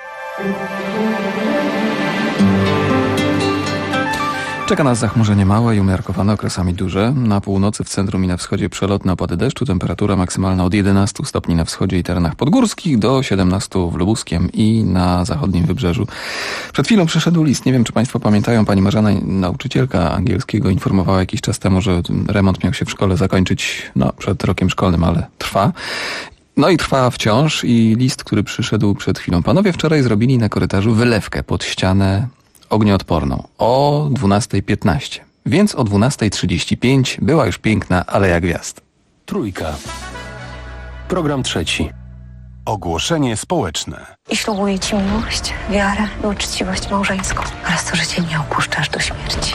Czeka nas zachmurzenie małe i umiarkowane, okresami duże. Na północy, w centrum i na wschodzie przelotne opady deszczu. Temperatura maksymalna od 11 stopni na wschodzie i terenach podgórskich do 17 w Lubuskiem i na zachodnim wybrzeżu. Przed chwilą przyszedł list. Nie wiem, czy Państwo pamiętają. Pani Marzena, nauczycielka angielskiego, informowała jakiś czas temu, że remont miał się w szkole zakończyć przed rokiem szkolnym, ale trwa. No i trwa wciąż i list, który przyszedł przed chwilą. Panowie wczoraj zrobili na korytarzu wylewkę pod ścianę ognioodporną o 12:15, więc o 12:35 była już piękna Aleja Gwiazd. Trójka. Program trzeci. Ogłoszenie społeczne. I ślubuję Ci miłość, wiarę i uczciwość małżeńską oraz to, że Cię nie opuszczasz do śmierci.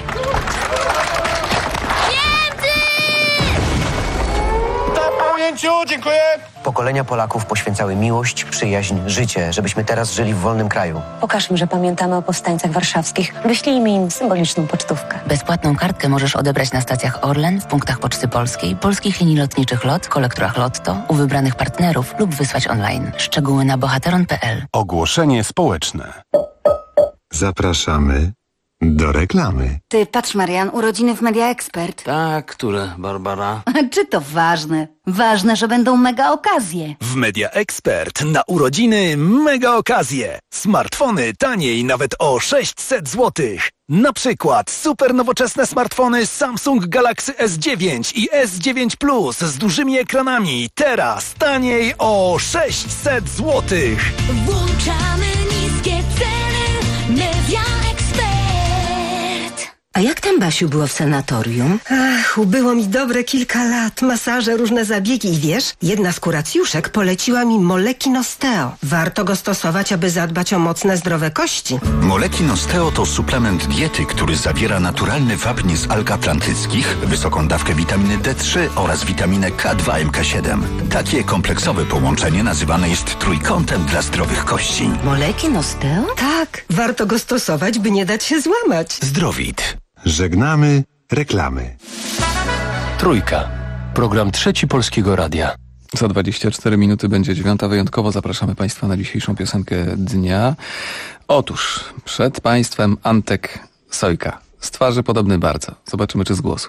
Dziękuję. Pokolenia Polaków poświęcały miłość, przyjaźń, życie, żebyśmy teraz żyli w wolnym kraju. Pokażmy, że pamiętamy o powstańcach warszawskich. Wyślijmy im symboliczną pocztówkę. Bezpłatną kartkę możesz odebrać na stacjach Orlen, w punktach Poczty Polskiej, polskich linii lotniczych LOT, kolektorach Lotto, u wybranych partnerów lub wysłać online. Szczegóły na bohateron.pl. Ogłoszenie społeczne. Zapraszamy do reklamy. Ty, patrz Marian, urodziny w Media Expert. Tak, które, Barbara? Czy to ważne? Ważne, że będą mega okazje. W Media Expert na urodziny mega okazje. Smartfony taniej nawet o 600 zł. Na przykład super nowoczesne smartfony Samsung Galaxy S9 i S9 Plus z dużymi ekranami. Teraz taniej o 600 zł. Włączamy niskie ceny. Media Expert. A jak tam, Basiu, było w sanatorium? Ach, ubyło mi dobre kilka lat. Masaże, różne zabiegi i wiesz, jedna z kuracjuszek poleciła mi Molekin Osteo. Warto go stosować, aby zadbać o mocne, zdrowe kości. Molekin Osteo to suplement diety, który zawiera naturalny wapń z alg atlantyckich, wysoką dawkę witaminy D3 oraz witaminę K2 MK7. Takie kompleksowe połączenie nazywane jest trójkątem dla zdrowych kości. Molekin Osteo? Tak, warto go stosować, by nie dać się złamać. Zdrowit. Żegnamy reklamy. Trójka. Program trzeci Polskiego Radia. Za 24 minuty będzie 9. Wyjątkowo zapraszamy Państwa na dzisiejszą piosenkę dnia. Otóż przed Państwem Antek Sojka. Z twarzy podobny bardzo. Zobaczymy, czy z głosu.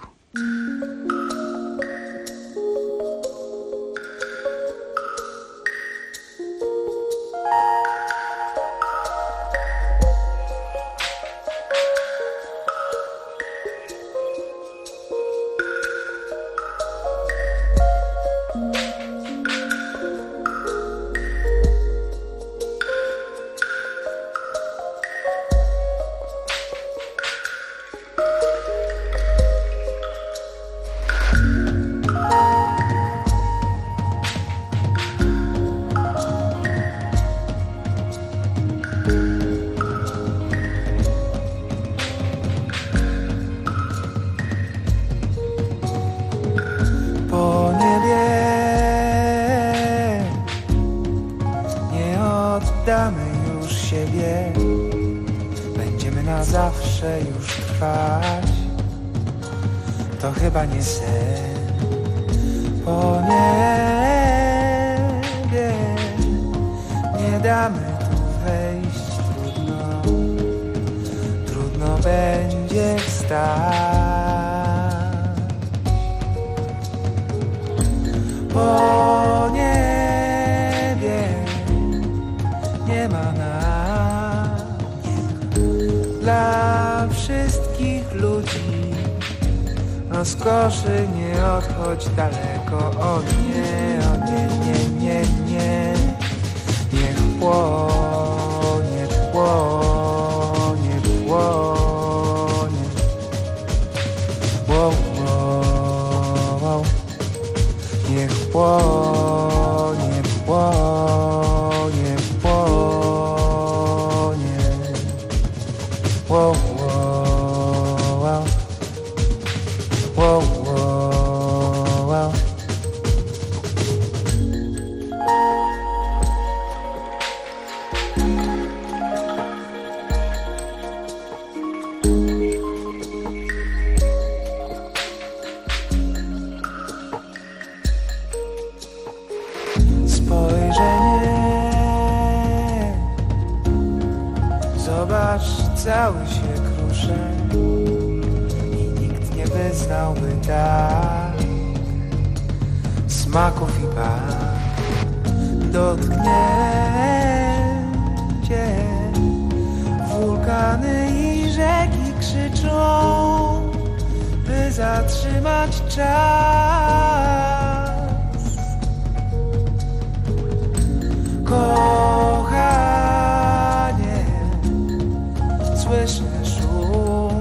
Zawsze już trwać, to chyba nie sen. Po niebie nie damy tu wejść. Trudno będzie wstać. Po niebie nie ma nas. Dla wszystkich ludzi rozkoszy nie odchodź daleko. O nie, nie, nie, nie. Niech płonie, płonie, płonie. Wow, wow, wow. Niech płonie, płonie, płonie. Wow, wow, wow. Wow, wow, wow. Spojrzenie, zobacz, cały się kruszę i nikt nie wyznałby tak smaków i barw. Dotknięcie, wulkany i rzeki krzyczą, by zatrzymać czas. Kochanie, słyszę szum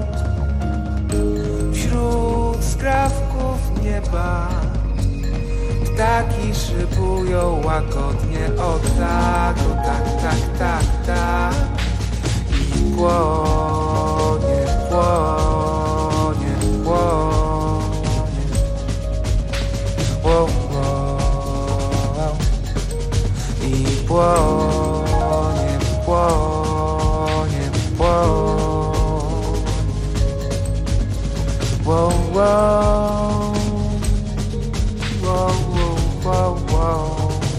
wśród skrawków nieba. Ptaki szybują łagodnie, o tak, tak, tak, tak. I płonie, płonie, płonie. Wow, wow. I płonie, płonie, płonie. Wow, wow. Wow, wow, wow, wow.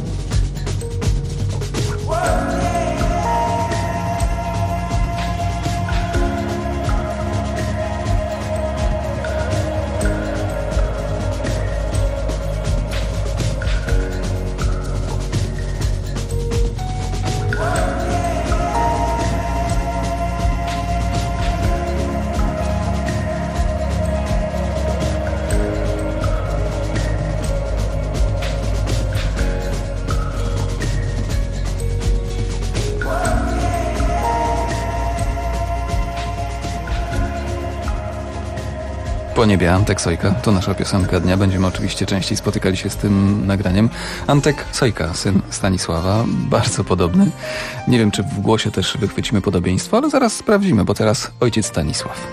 Po niebie, Antek Sojka, to nasza piosenka dnia. Będziemy oczywiście częściej spotykali się z tym nagraniem. Antek Sojka, syn Stanisława, bardzo podobny. Nie wiem, czy w głosie też wychwycimy podobieństwo, ale zaraz sprawdzimy, bo teraz ojciec Stanisław.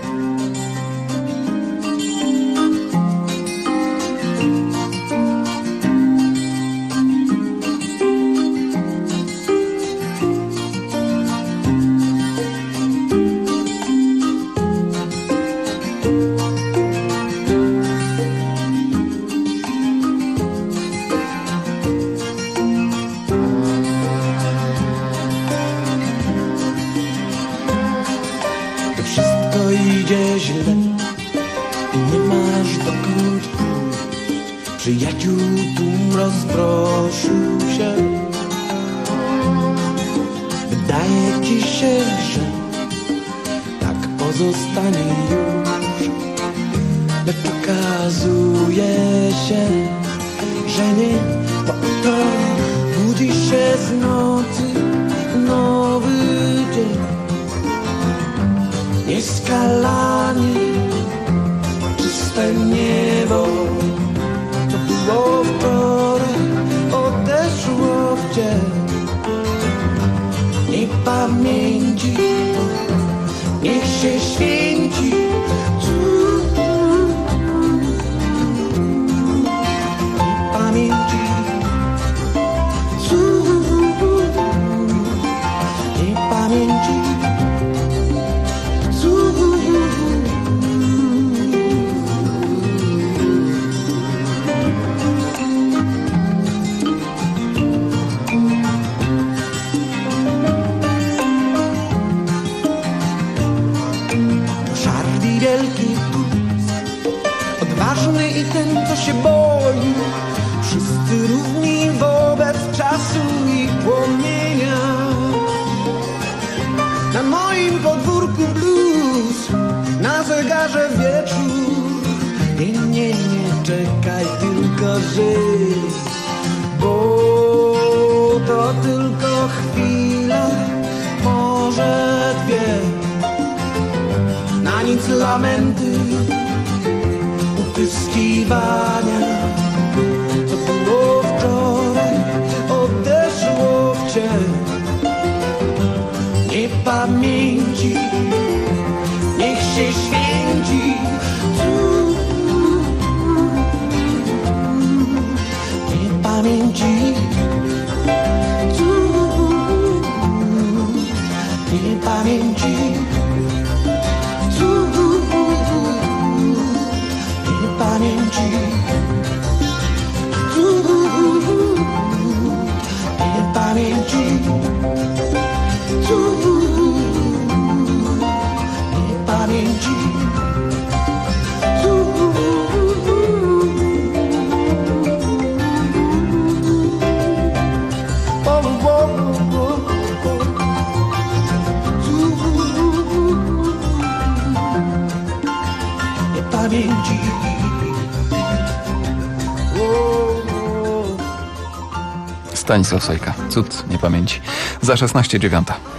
Idzie źle i nie masz dokąd pójść. Przyjaciół tłum rozproszył się. Wydaje ci się, że tak pozostanie już, lecz okazuje się, że nie, bo to budzi się z nocy nowy dzień. Nieskalanie czyste niebo, co było wczoraj, odeszło w dzień. Niech pamięci, niech się święci. Niech pamięci, niech pamięci. Odważny i ten, co się boi, wszyscy równi wobec czasu i płomienia. Na moim podwórku blues, na zegarze wieczór. Nie, czekaj, tylko żyj, bo to tylko chwila, może dwie. Na nic lamenty, wyzyskiwania. To było wczoraj, odeszło w cień niepamięci. Niech się święci niepamięci. Niepamięci. Niepamięci. Niepamięci. Niepamięci. Niepamięci. Stanisław Sojka. Cud niepamięci. Za 16:09.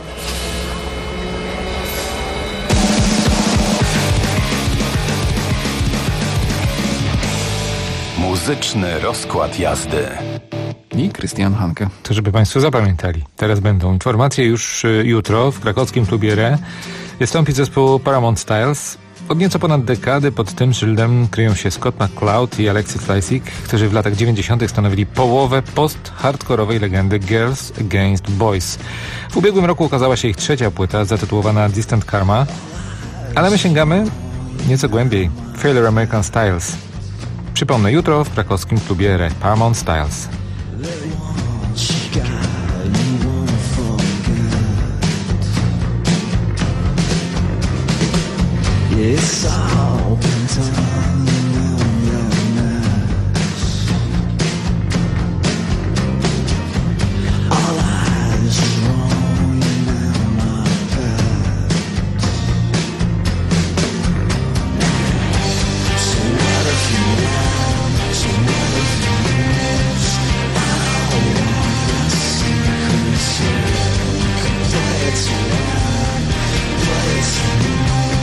Muzyczny rozkład jazdy. I Krystian Hanke. To żeby Państwo zapamiętali. Teraz będą informacje już jutro w krakowskim klubie Re. Wystąpi zespół Paramount Styles. Od nieco ponad dekady pod tym szyldem kryją się Scott McCloud i Alexis Lysik, którzy w latach 90. stanowili połowę post-hardkorowej legendy Girls Against Boys. W ubiegłym roku ukazała się ich trzecia płyta zatytułowana Distant Karma, ale my sięgamy nieco głębiej. Failure American Styles. Przypomnę, jutro w krakowskim klubie Re. Paramount Styles. It's all been done in your mess. All eyes are on you now, my pet. So what if you win? So what if you lose? I want your secrets. Play it to win, play it to lose.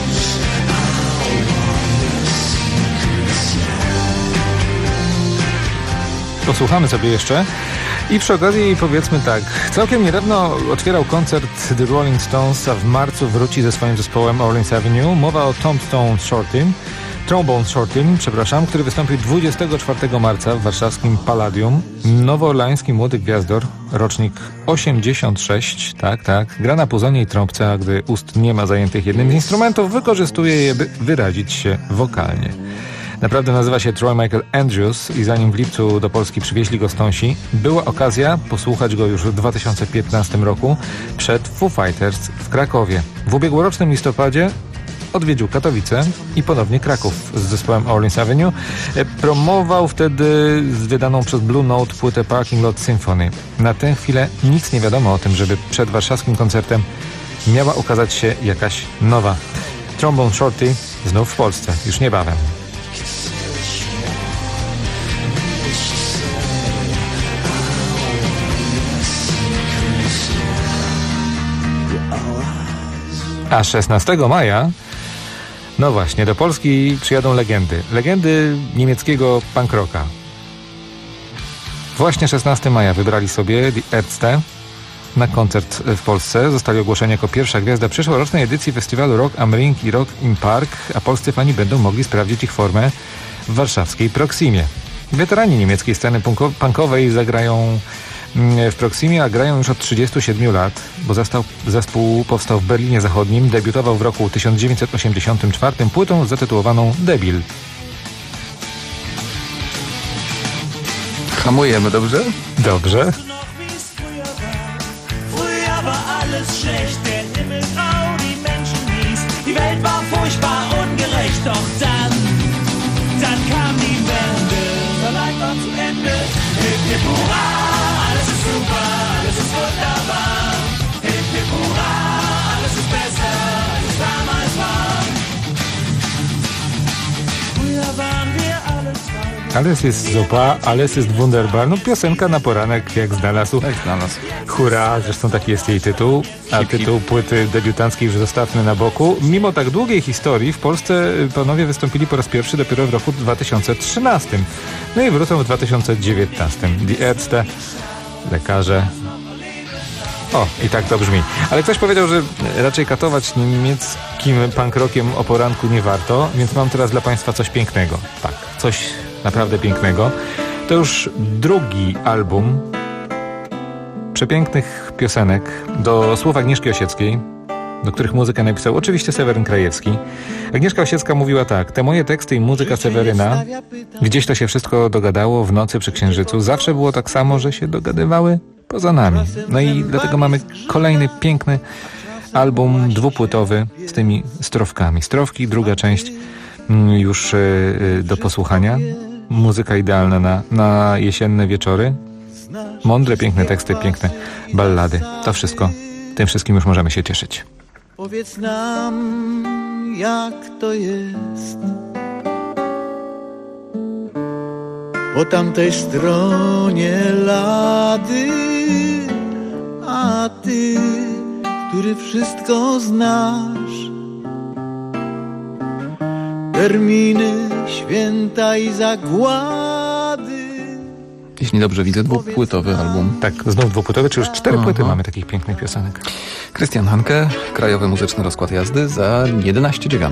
Posłuchamy sobie jeszcze i przy okazji powiedzmy tak, całkiem niedawno otwierał koncert The Rolling Stones, a w marcu wróci ze swoim zespołem Orleans Avenue. Mowa o Trombone Shortym, który wystąpił 24 marca w warszawskim Palladium. Nowoorleański młody gwiazdor, rocznik 86, tak, gra na puzonie i trąbce, a gdy ust nie ma zajętych jednym z instrumentów, wykorzystuje je, by wyrazić się wokalnie. Naprawdę nazywa się Troy Michael Andrews i zanim w lipcu do Polski przywieźli go Stonesi, była okazja posłuchać go już w 2015 roku przed Foo Fighters w Krakowie. W ubiegłorocznym listopadzie odwiedził Katowice i ponownie Kraków z zespołem Orleans Avenue. Promował wtedy z wydaną przez Blue Note płytę Parking Lot Symphony. Na tę chwilę nic nie wiadomo o tym, żeby przed warszawskim koncertem miała ukazać się jakaś nowa. Trombone Shorty znów w Polsce, już niebawem. A 16 maja, no właśnie, do Polski przyjadą legendy niemieckiego punk rocka. Właśnie 16 maja wybrali sobie Die Ärzte na koncert w Polsce. Zostali ogłoszeni jako pierwsza gwiazda przyszłorocznej edycji festiwalu Rock am Ring i Rock im Park, a polscy fani będą mogli sprawdzić ich formę w warszawskiej Proximie. Weterani niemieckiej sceny punkowej zagrają w Proximie, a grają już od 37 lat, bo zespół powstał w Berlinie Zachodnim, debiutował w roku 1984 płytą zatytułowaną Debil. Hamujemy, dobrze? Dobrze. Früher war alles schlecht, der Himmel grau, die Menschen mies, die Welt war furchtbar ungerecht, doch dann kam die Wende, unser Leid war zu Ende, hip hip hurra, alles ist super, alles ist wunderbar, hip hip hurra, alles ist besser, als es damals war. Früher waren wir alle frei. Alles jest zupa, alles jest wunderbar. No piosenka na poranek, jak znalazł. Tak znalazł. Hurra, zresztą taki jest jej tytuł. A tytuł płyty debiutanckiej już zostawmy na boku. Mimo tak długiej historii w Polsce panowie wystąpili po raz pierwszy dopiero w roku 2013. No i wrócą w 2019. Die Ärzte, lekarze. O, i tak to brzmi. Ale ktoś powiedział, że raczej katować niemieckim punk rockiem o poranku nie warto, więc mam teraz dla Państwa coś pięknego. Tak, coś naprawdę pięknego. To już drugi album przepięknych piosenek do słów Agnieszki Osieckiej, do których muzykę napisał oczywiście Seweryn Krajewski. Agnieszka Osiecka mówiła tak: te moje teksty i muzyka Seweryna, gdzieś to się wszystko dogadało w nocy przy księżycu. Zawsze było tak samo, że się dogadywały poza nami. No i dlatego mamy kolejny piękny album dwupłytowy z tymi strofkami. Strofki, druga część już do posłuchania. Muzyka idealna na jesienne wieczory. Mądre, piękne teksty, piękne ballady. To wszystko. Tym wszystkim już możemy się cieszyć. Powiedz nam, jak to jest po tamtej stronie lady, a ty, który wszystko znasz, terminy, święta i zagłady. Jeśli dobrze widzę, dwupłytowy album. Tak, znów dwupłytowy, czy już 4 płyty mamy takich pięknych piosenek. Krystian Hanke, Krajowy Muzyczny Rozkład Jazdy za 11:09.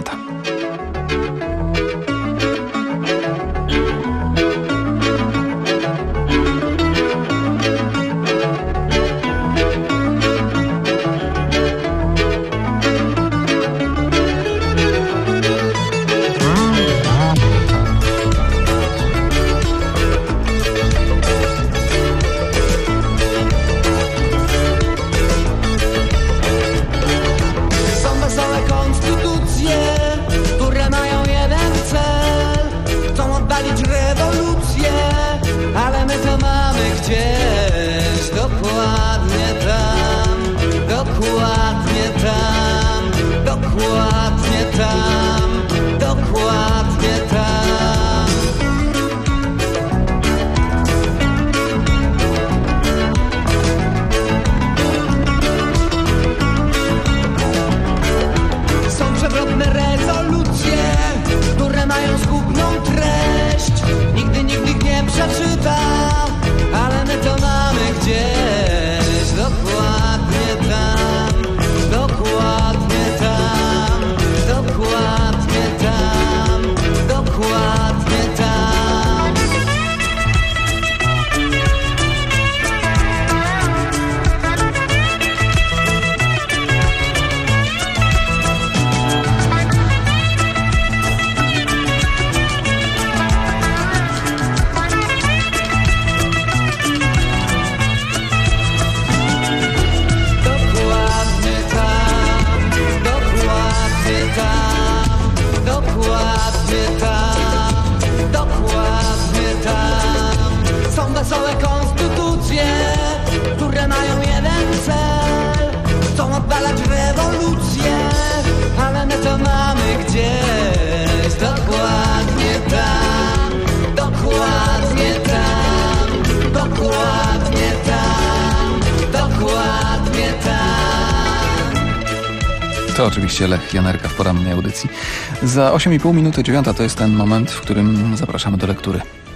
To oczywiście Lech Janerka w porannej audycji. Za 8,5 minuty 9 to jest ten moment, w którym zapraszamy do lektury.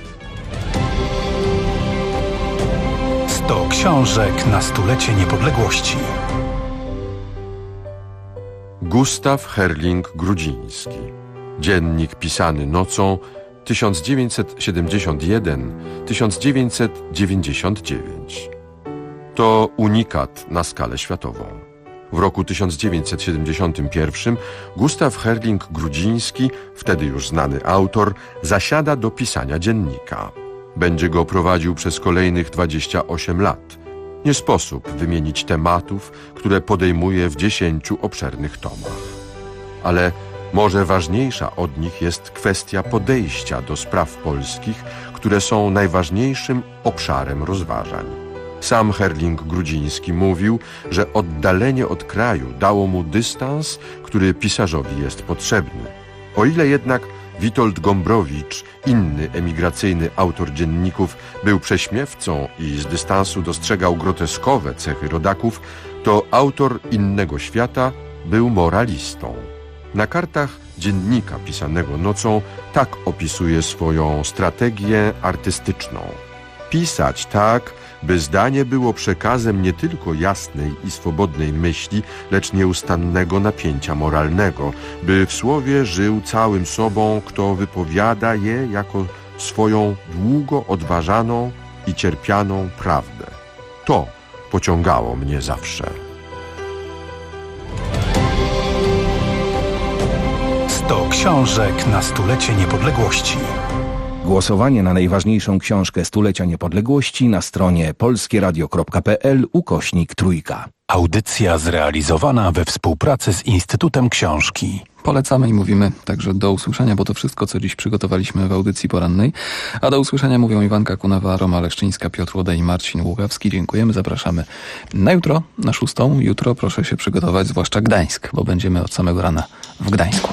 100 książek na stulecie niepodległości. Gustaw Herling-Grudziński. Dziennik pisany nocą 1971-1999. To unikat na skalę światową. W roku 1971 Gustaw Herling-Grudziński, wtedy już znany autor, zasiada do pisania dziennika. Będzie go prowadził przez kolejnych 28 lat. Nie sposób wymienić tematów, które podejmuje w 10 obszernych tomach. Ale może ważniejsza od nich jest kwestia podejścia do spraw polskich, które są najważniejszym obszarem rozważań. Sam Herling-Grudziński mówił, że oddalenie od kraju dało mu dystans, który pisarzowi jest potrzebny. O ile jednak Witold Gombrowicz, inny emigracyjny autor dzienników, był prześmiewcą i z dystansu dostrzegał groteskowe cechy rodaków, to autor Innego świata był moralistą. Na kartach dziennika pisanego nocą tak opisuje swoją strategię artystyczną. Pisać tak, by zdanie było przekazem nie tylko jasnej i swobodnej myśli, lecz nieustannego napięcia moralnego, by w słowie żył całym sobą, kto wypowiada je jako swoją długo odważaną i cierpianą prawdę. To pociągało mnie zawsze. 100 książek na stulecie niepodległości. Głosowanie na najważniejszą książkę stulecia niepodległości na stronie polskieradio.pl/Trójka. Audycja zrealizowana we współpracy z Instytutem Książki. Polecamy i mówimy także do usłyszenia, bo to wszystko, co dziś przygotowaliśmy w audycji porannej. A do usłyszenia mówią Iwanka Kunawa, Roma Leszczyńska, Piotr Łoda i Marcin Łukawski. Dziękujemy, zapraszamy na jutro, na 6. Jutro proszę się przygotować, zwłaszcza Gdańsk, bo będziemy od samego rana w Gdańsku.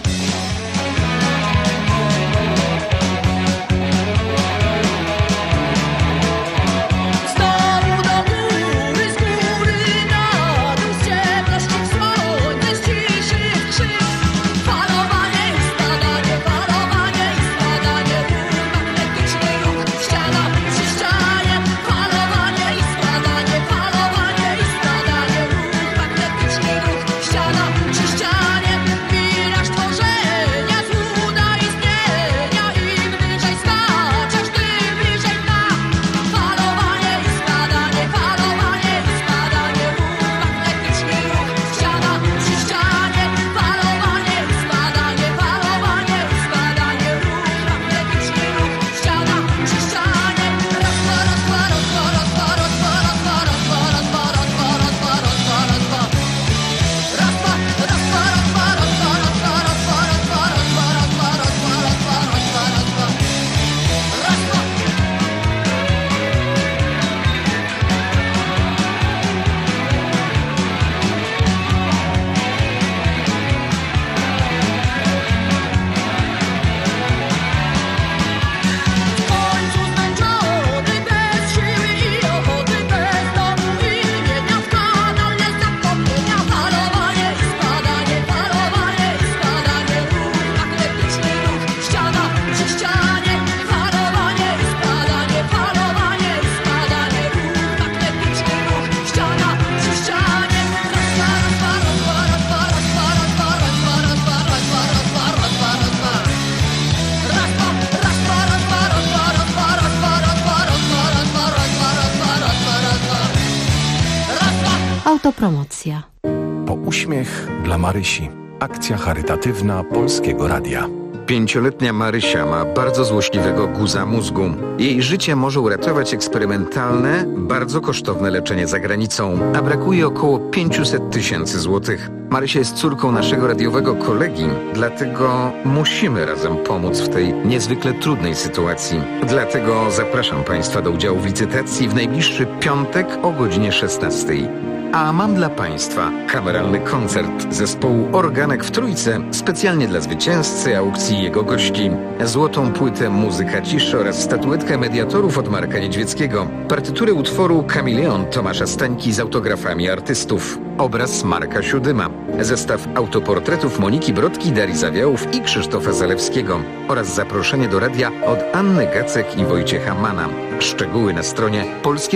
Autopromocja. Po uśmiech dla Marysi. Akcja charytatywna Polskiego Radia. 5-letnia Marysia ma bardzo złośliwego guza mózgu. Jej życie może uratować eksperymentalne, bardzo kosztowne leczenie za granicą, a brakuje około 500 000 złotych. Marysia jest córką naszego radiowego kolegi, dlatego musimy razem pomóc w tej niezwykle trudnej sytuacji. Dlatego zapraszam Państwa do udziału w licytacji w najbliższy piątek o godzinie 16. A mam dla Państwa kameralny koncert zespołu Organek w Trójce specjalnie dla zwycięzcy aukcji i jego gości. Złotą płytę Muzyka ciszy oraz statuetkę mediatorów od Marka Niedźwieckiego. Partytury utworu Kameleon Tomasza Stańki z autografami artystów. Obraz Marka Siódyma. Zestaw autoportretów Moniki Brodki, Darii Zawiałów i Krzysztofa Zalewskiego. Oraz zaproszenie do radia od Anny Gacek i Wojciecha Mana. Szczegóły na stronie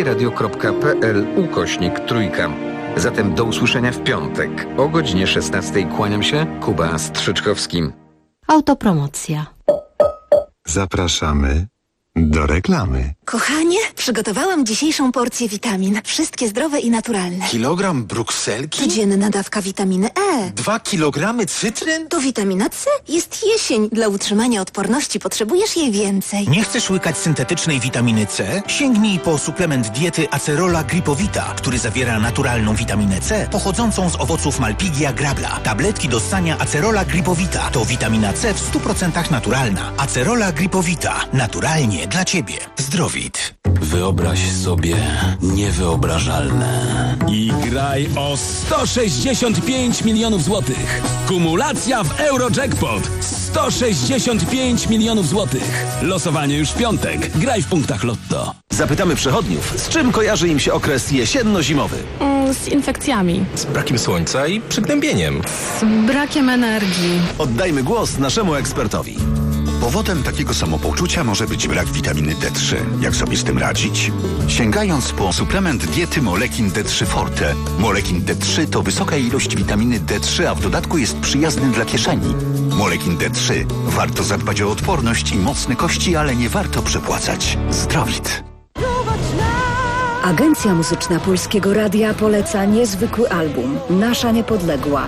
polskieradio.pl/Trójka. Zatem do usłyszenia w piątek o godzinie 16. Kłaniam się, Kuba Strzyczkowski. Autopromocja. Zapraszamy do reklamy. Kochanie, przygotowałam dzisiejszą porcję witamin. Wszystkie zdrowe i naturalne. Kilogram brukselki? Codzienna dawka witaminy E. 2 kilogramy cytryn? To witamina C. Jest jesień. Dla utrzymania odporności potrzebujesz jej więcej. Nie chcesz łykać syntetycznej witaminy C? Sięgnij po suplement diety Acerola Gripowita, który zawiera naturalną witaminę C pochodzącą z owoców Malpighia grabla. Tabletki do ssania Acerola Gripowita to witamina C w 100% naturalna. Acerola Gripowita. Naturalnie dla Ciebie. Zdrowit. Wyobraź sobie niewyobrażalne. I graj o 165 milionów złotych. Kumulacja w Eurojackpot. 165 milionów złotych. Losowanie już w piątek. Graj w punktach Lotto. Zapytamy przechodniów, z czym kojarzy im się okres jesienno-zimowy. Z infekcjami. Z brakiem słońca i przygnębieniem. Z brakiem energii. Oddajmy głos naszemu ekspertowi. Powodem takiego samopoczucia może być brak witaminy D3. Jak sobie z tym radzić? Sięgając po suplement diety Molekin D3 Forte. Molekin D3 to wysoka ilość witaminy D3, a w dodatku jest przyjazny dla kieszeni. Molekin D3. Warto zadbać o odporność i mocne kości, ale nie warto przepłacać. Zdrowit. Agencja Muzyczna Polskiego Radia poleca niezwykły album Nasza Niepodległa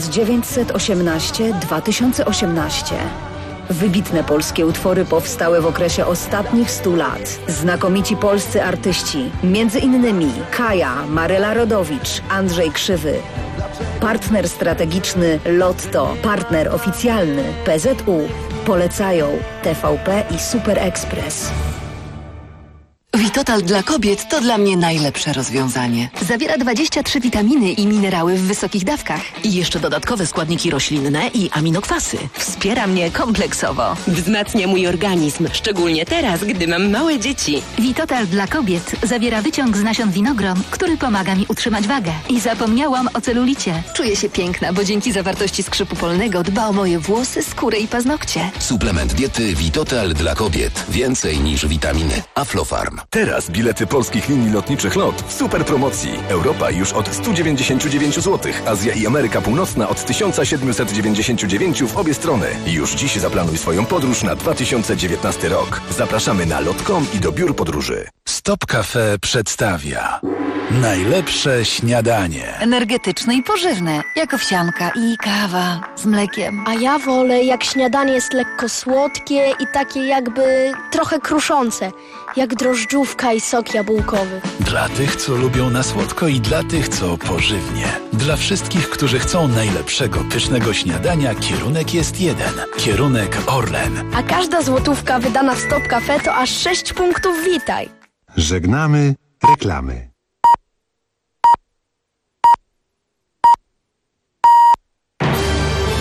1918-2018. Wybitne polskie utwory powstałe w okresie ostatnich 100 lat. Znakomici polscy artyści, między innymi Kaja, Maryla Rodowicz, Andrzej Krzywy. Partner strategiczny Lotto, partner oficjalny PZU. Polecają TVP i Super Express. Vitotal dla kobiet to dla mnie najlepsze rozwiązanie. Zawiera 23 witaminy i minerały w wysokich dawkach. I jeszcze dodatkowe składniki roślinne i aminokwasy. Wspiera mnie kompleksowo. Wzmacnia mój organizm, szczególnie teraz, gdy mam małe dzieci. Vitotal dla kobiet zawiera wyciąg z nasion winogron, który pomaga mi utrzymać wagę. I zapomniałam o celulicie. Czuję się piękna, bo dzięki zawartości skrzypu polnego dba o moje włosy, skórę i paznokcie. Suplement diety Vitotal dla kobiet. Więcej niż witaminy. Aflofarm. Teraz bilety polskich linii lotniczych LOT w super promocji. Europa już od 199 zł, Azja i Ameryka Północna od 1799 w obie strony. Już dziś zaplanuj swoją podróż na 2019 rok. Zapraszamy na lot.com i do biur podróży. Stop Cafe przedstawia najlepsze śniadanie. Energetyczne i pożywne, jak owsianka i kawa z mlekiem. A ja wolę, jak śniadanie jest lekko słodkie i takie jakby trochę kruszące, jak drożdżówka i sok jabłkowy. Dla tych, co lubią na słodko i dla tych, co pożywnie. Dla wszystkich, którzy chcą najlepszego, pysznego śniadania, kierunek jest jeden. Kierunek Orlen. A każda złotówka wydana w Stop Cafe to aż 6 punktów Witaj. Żegnamy reklamy.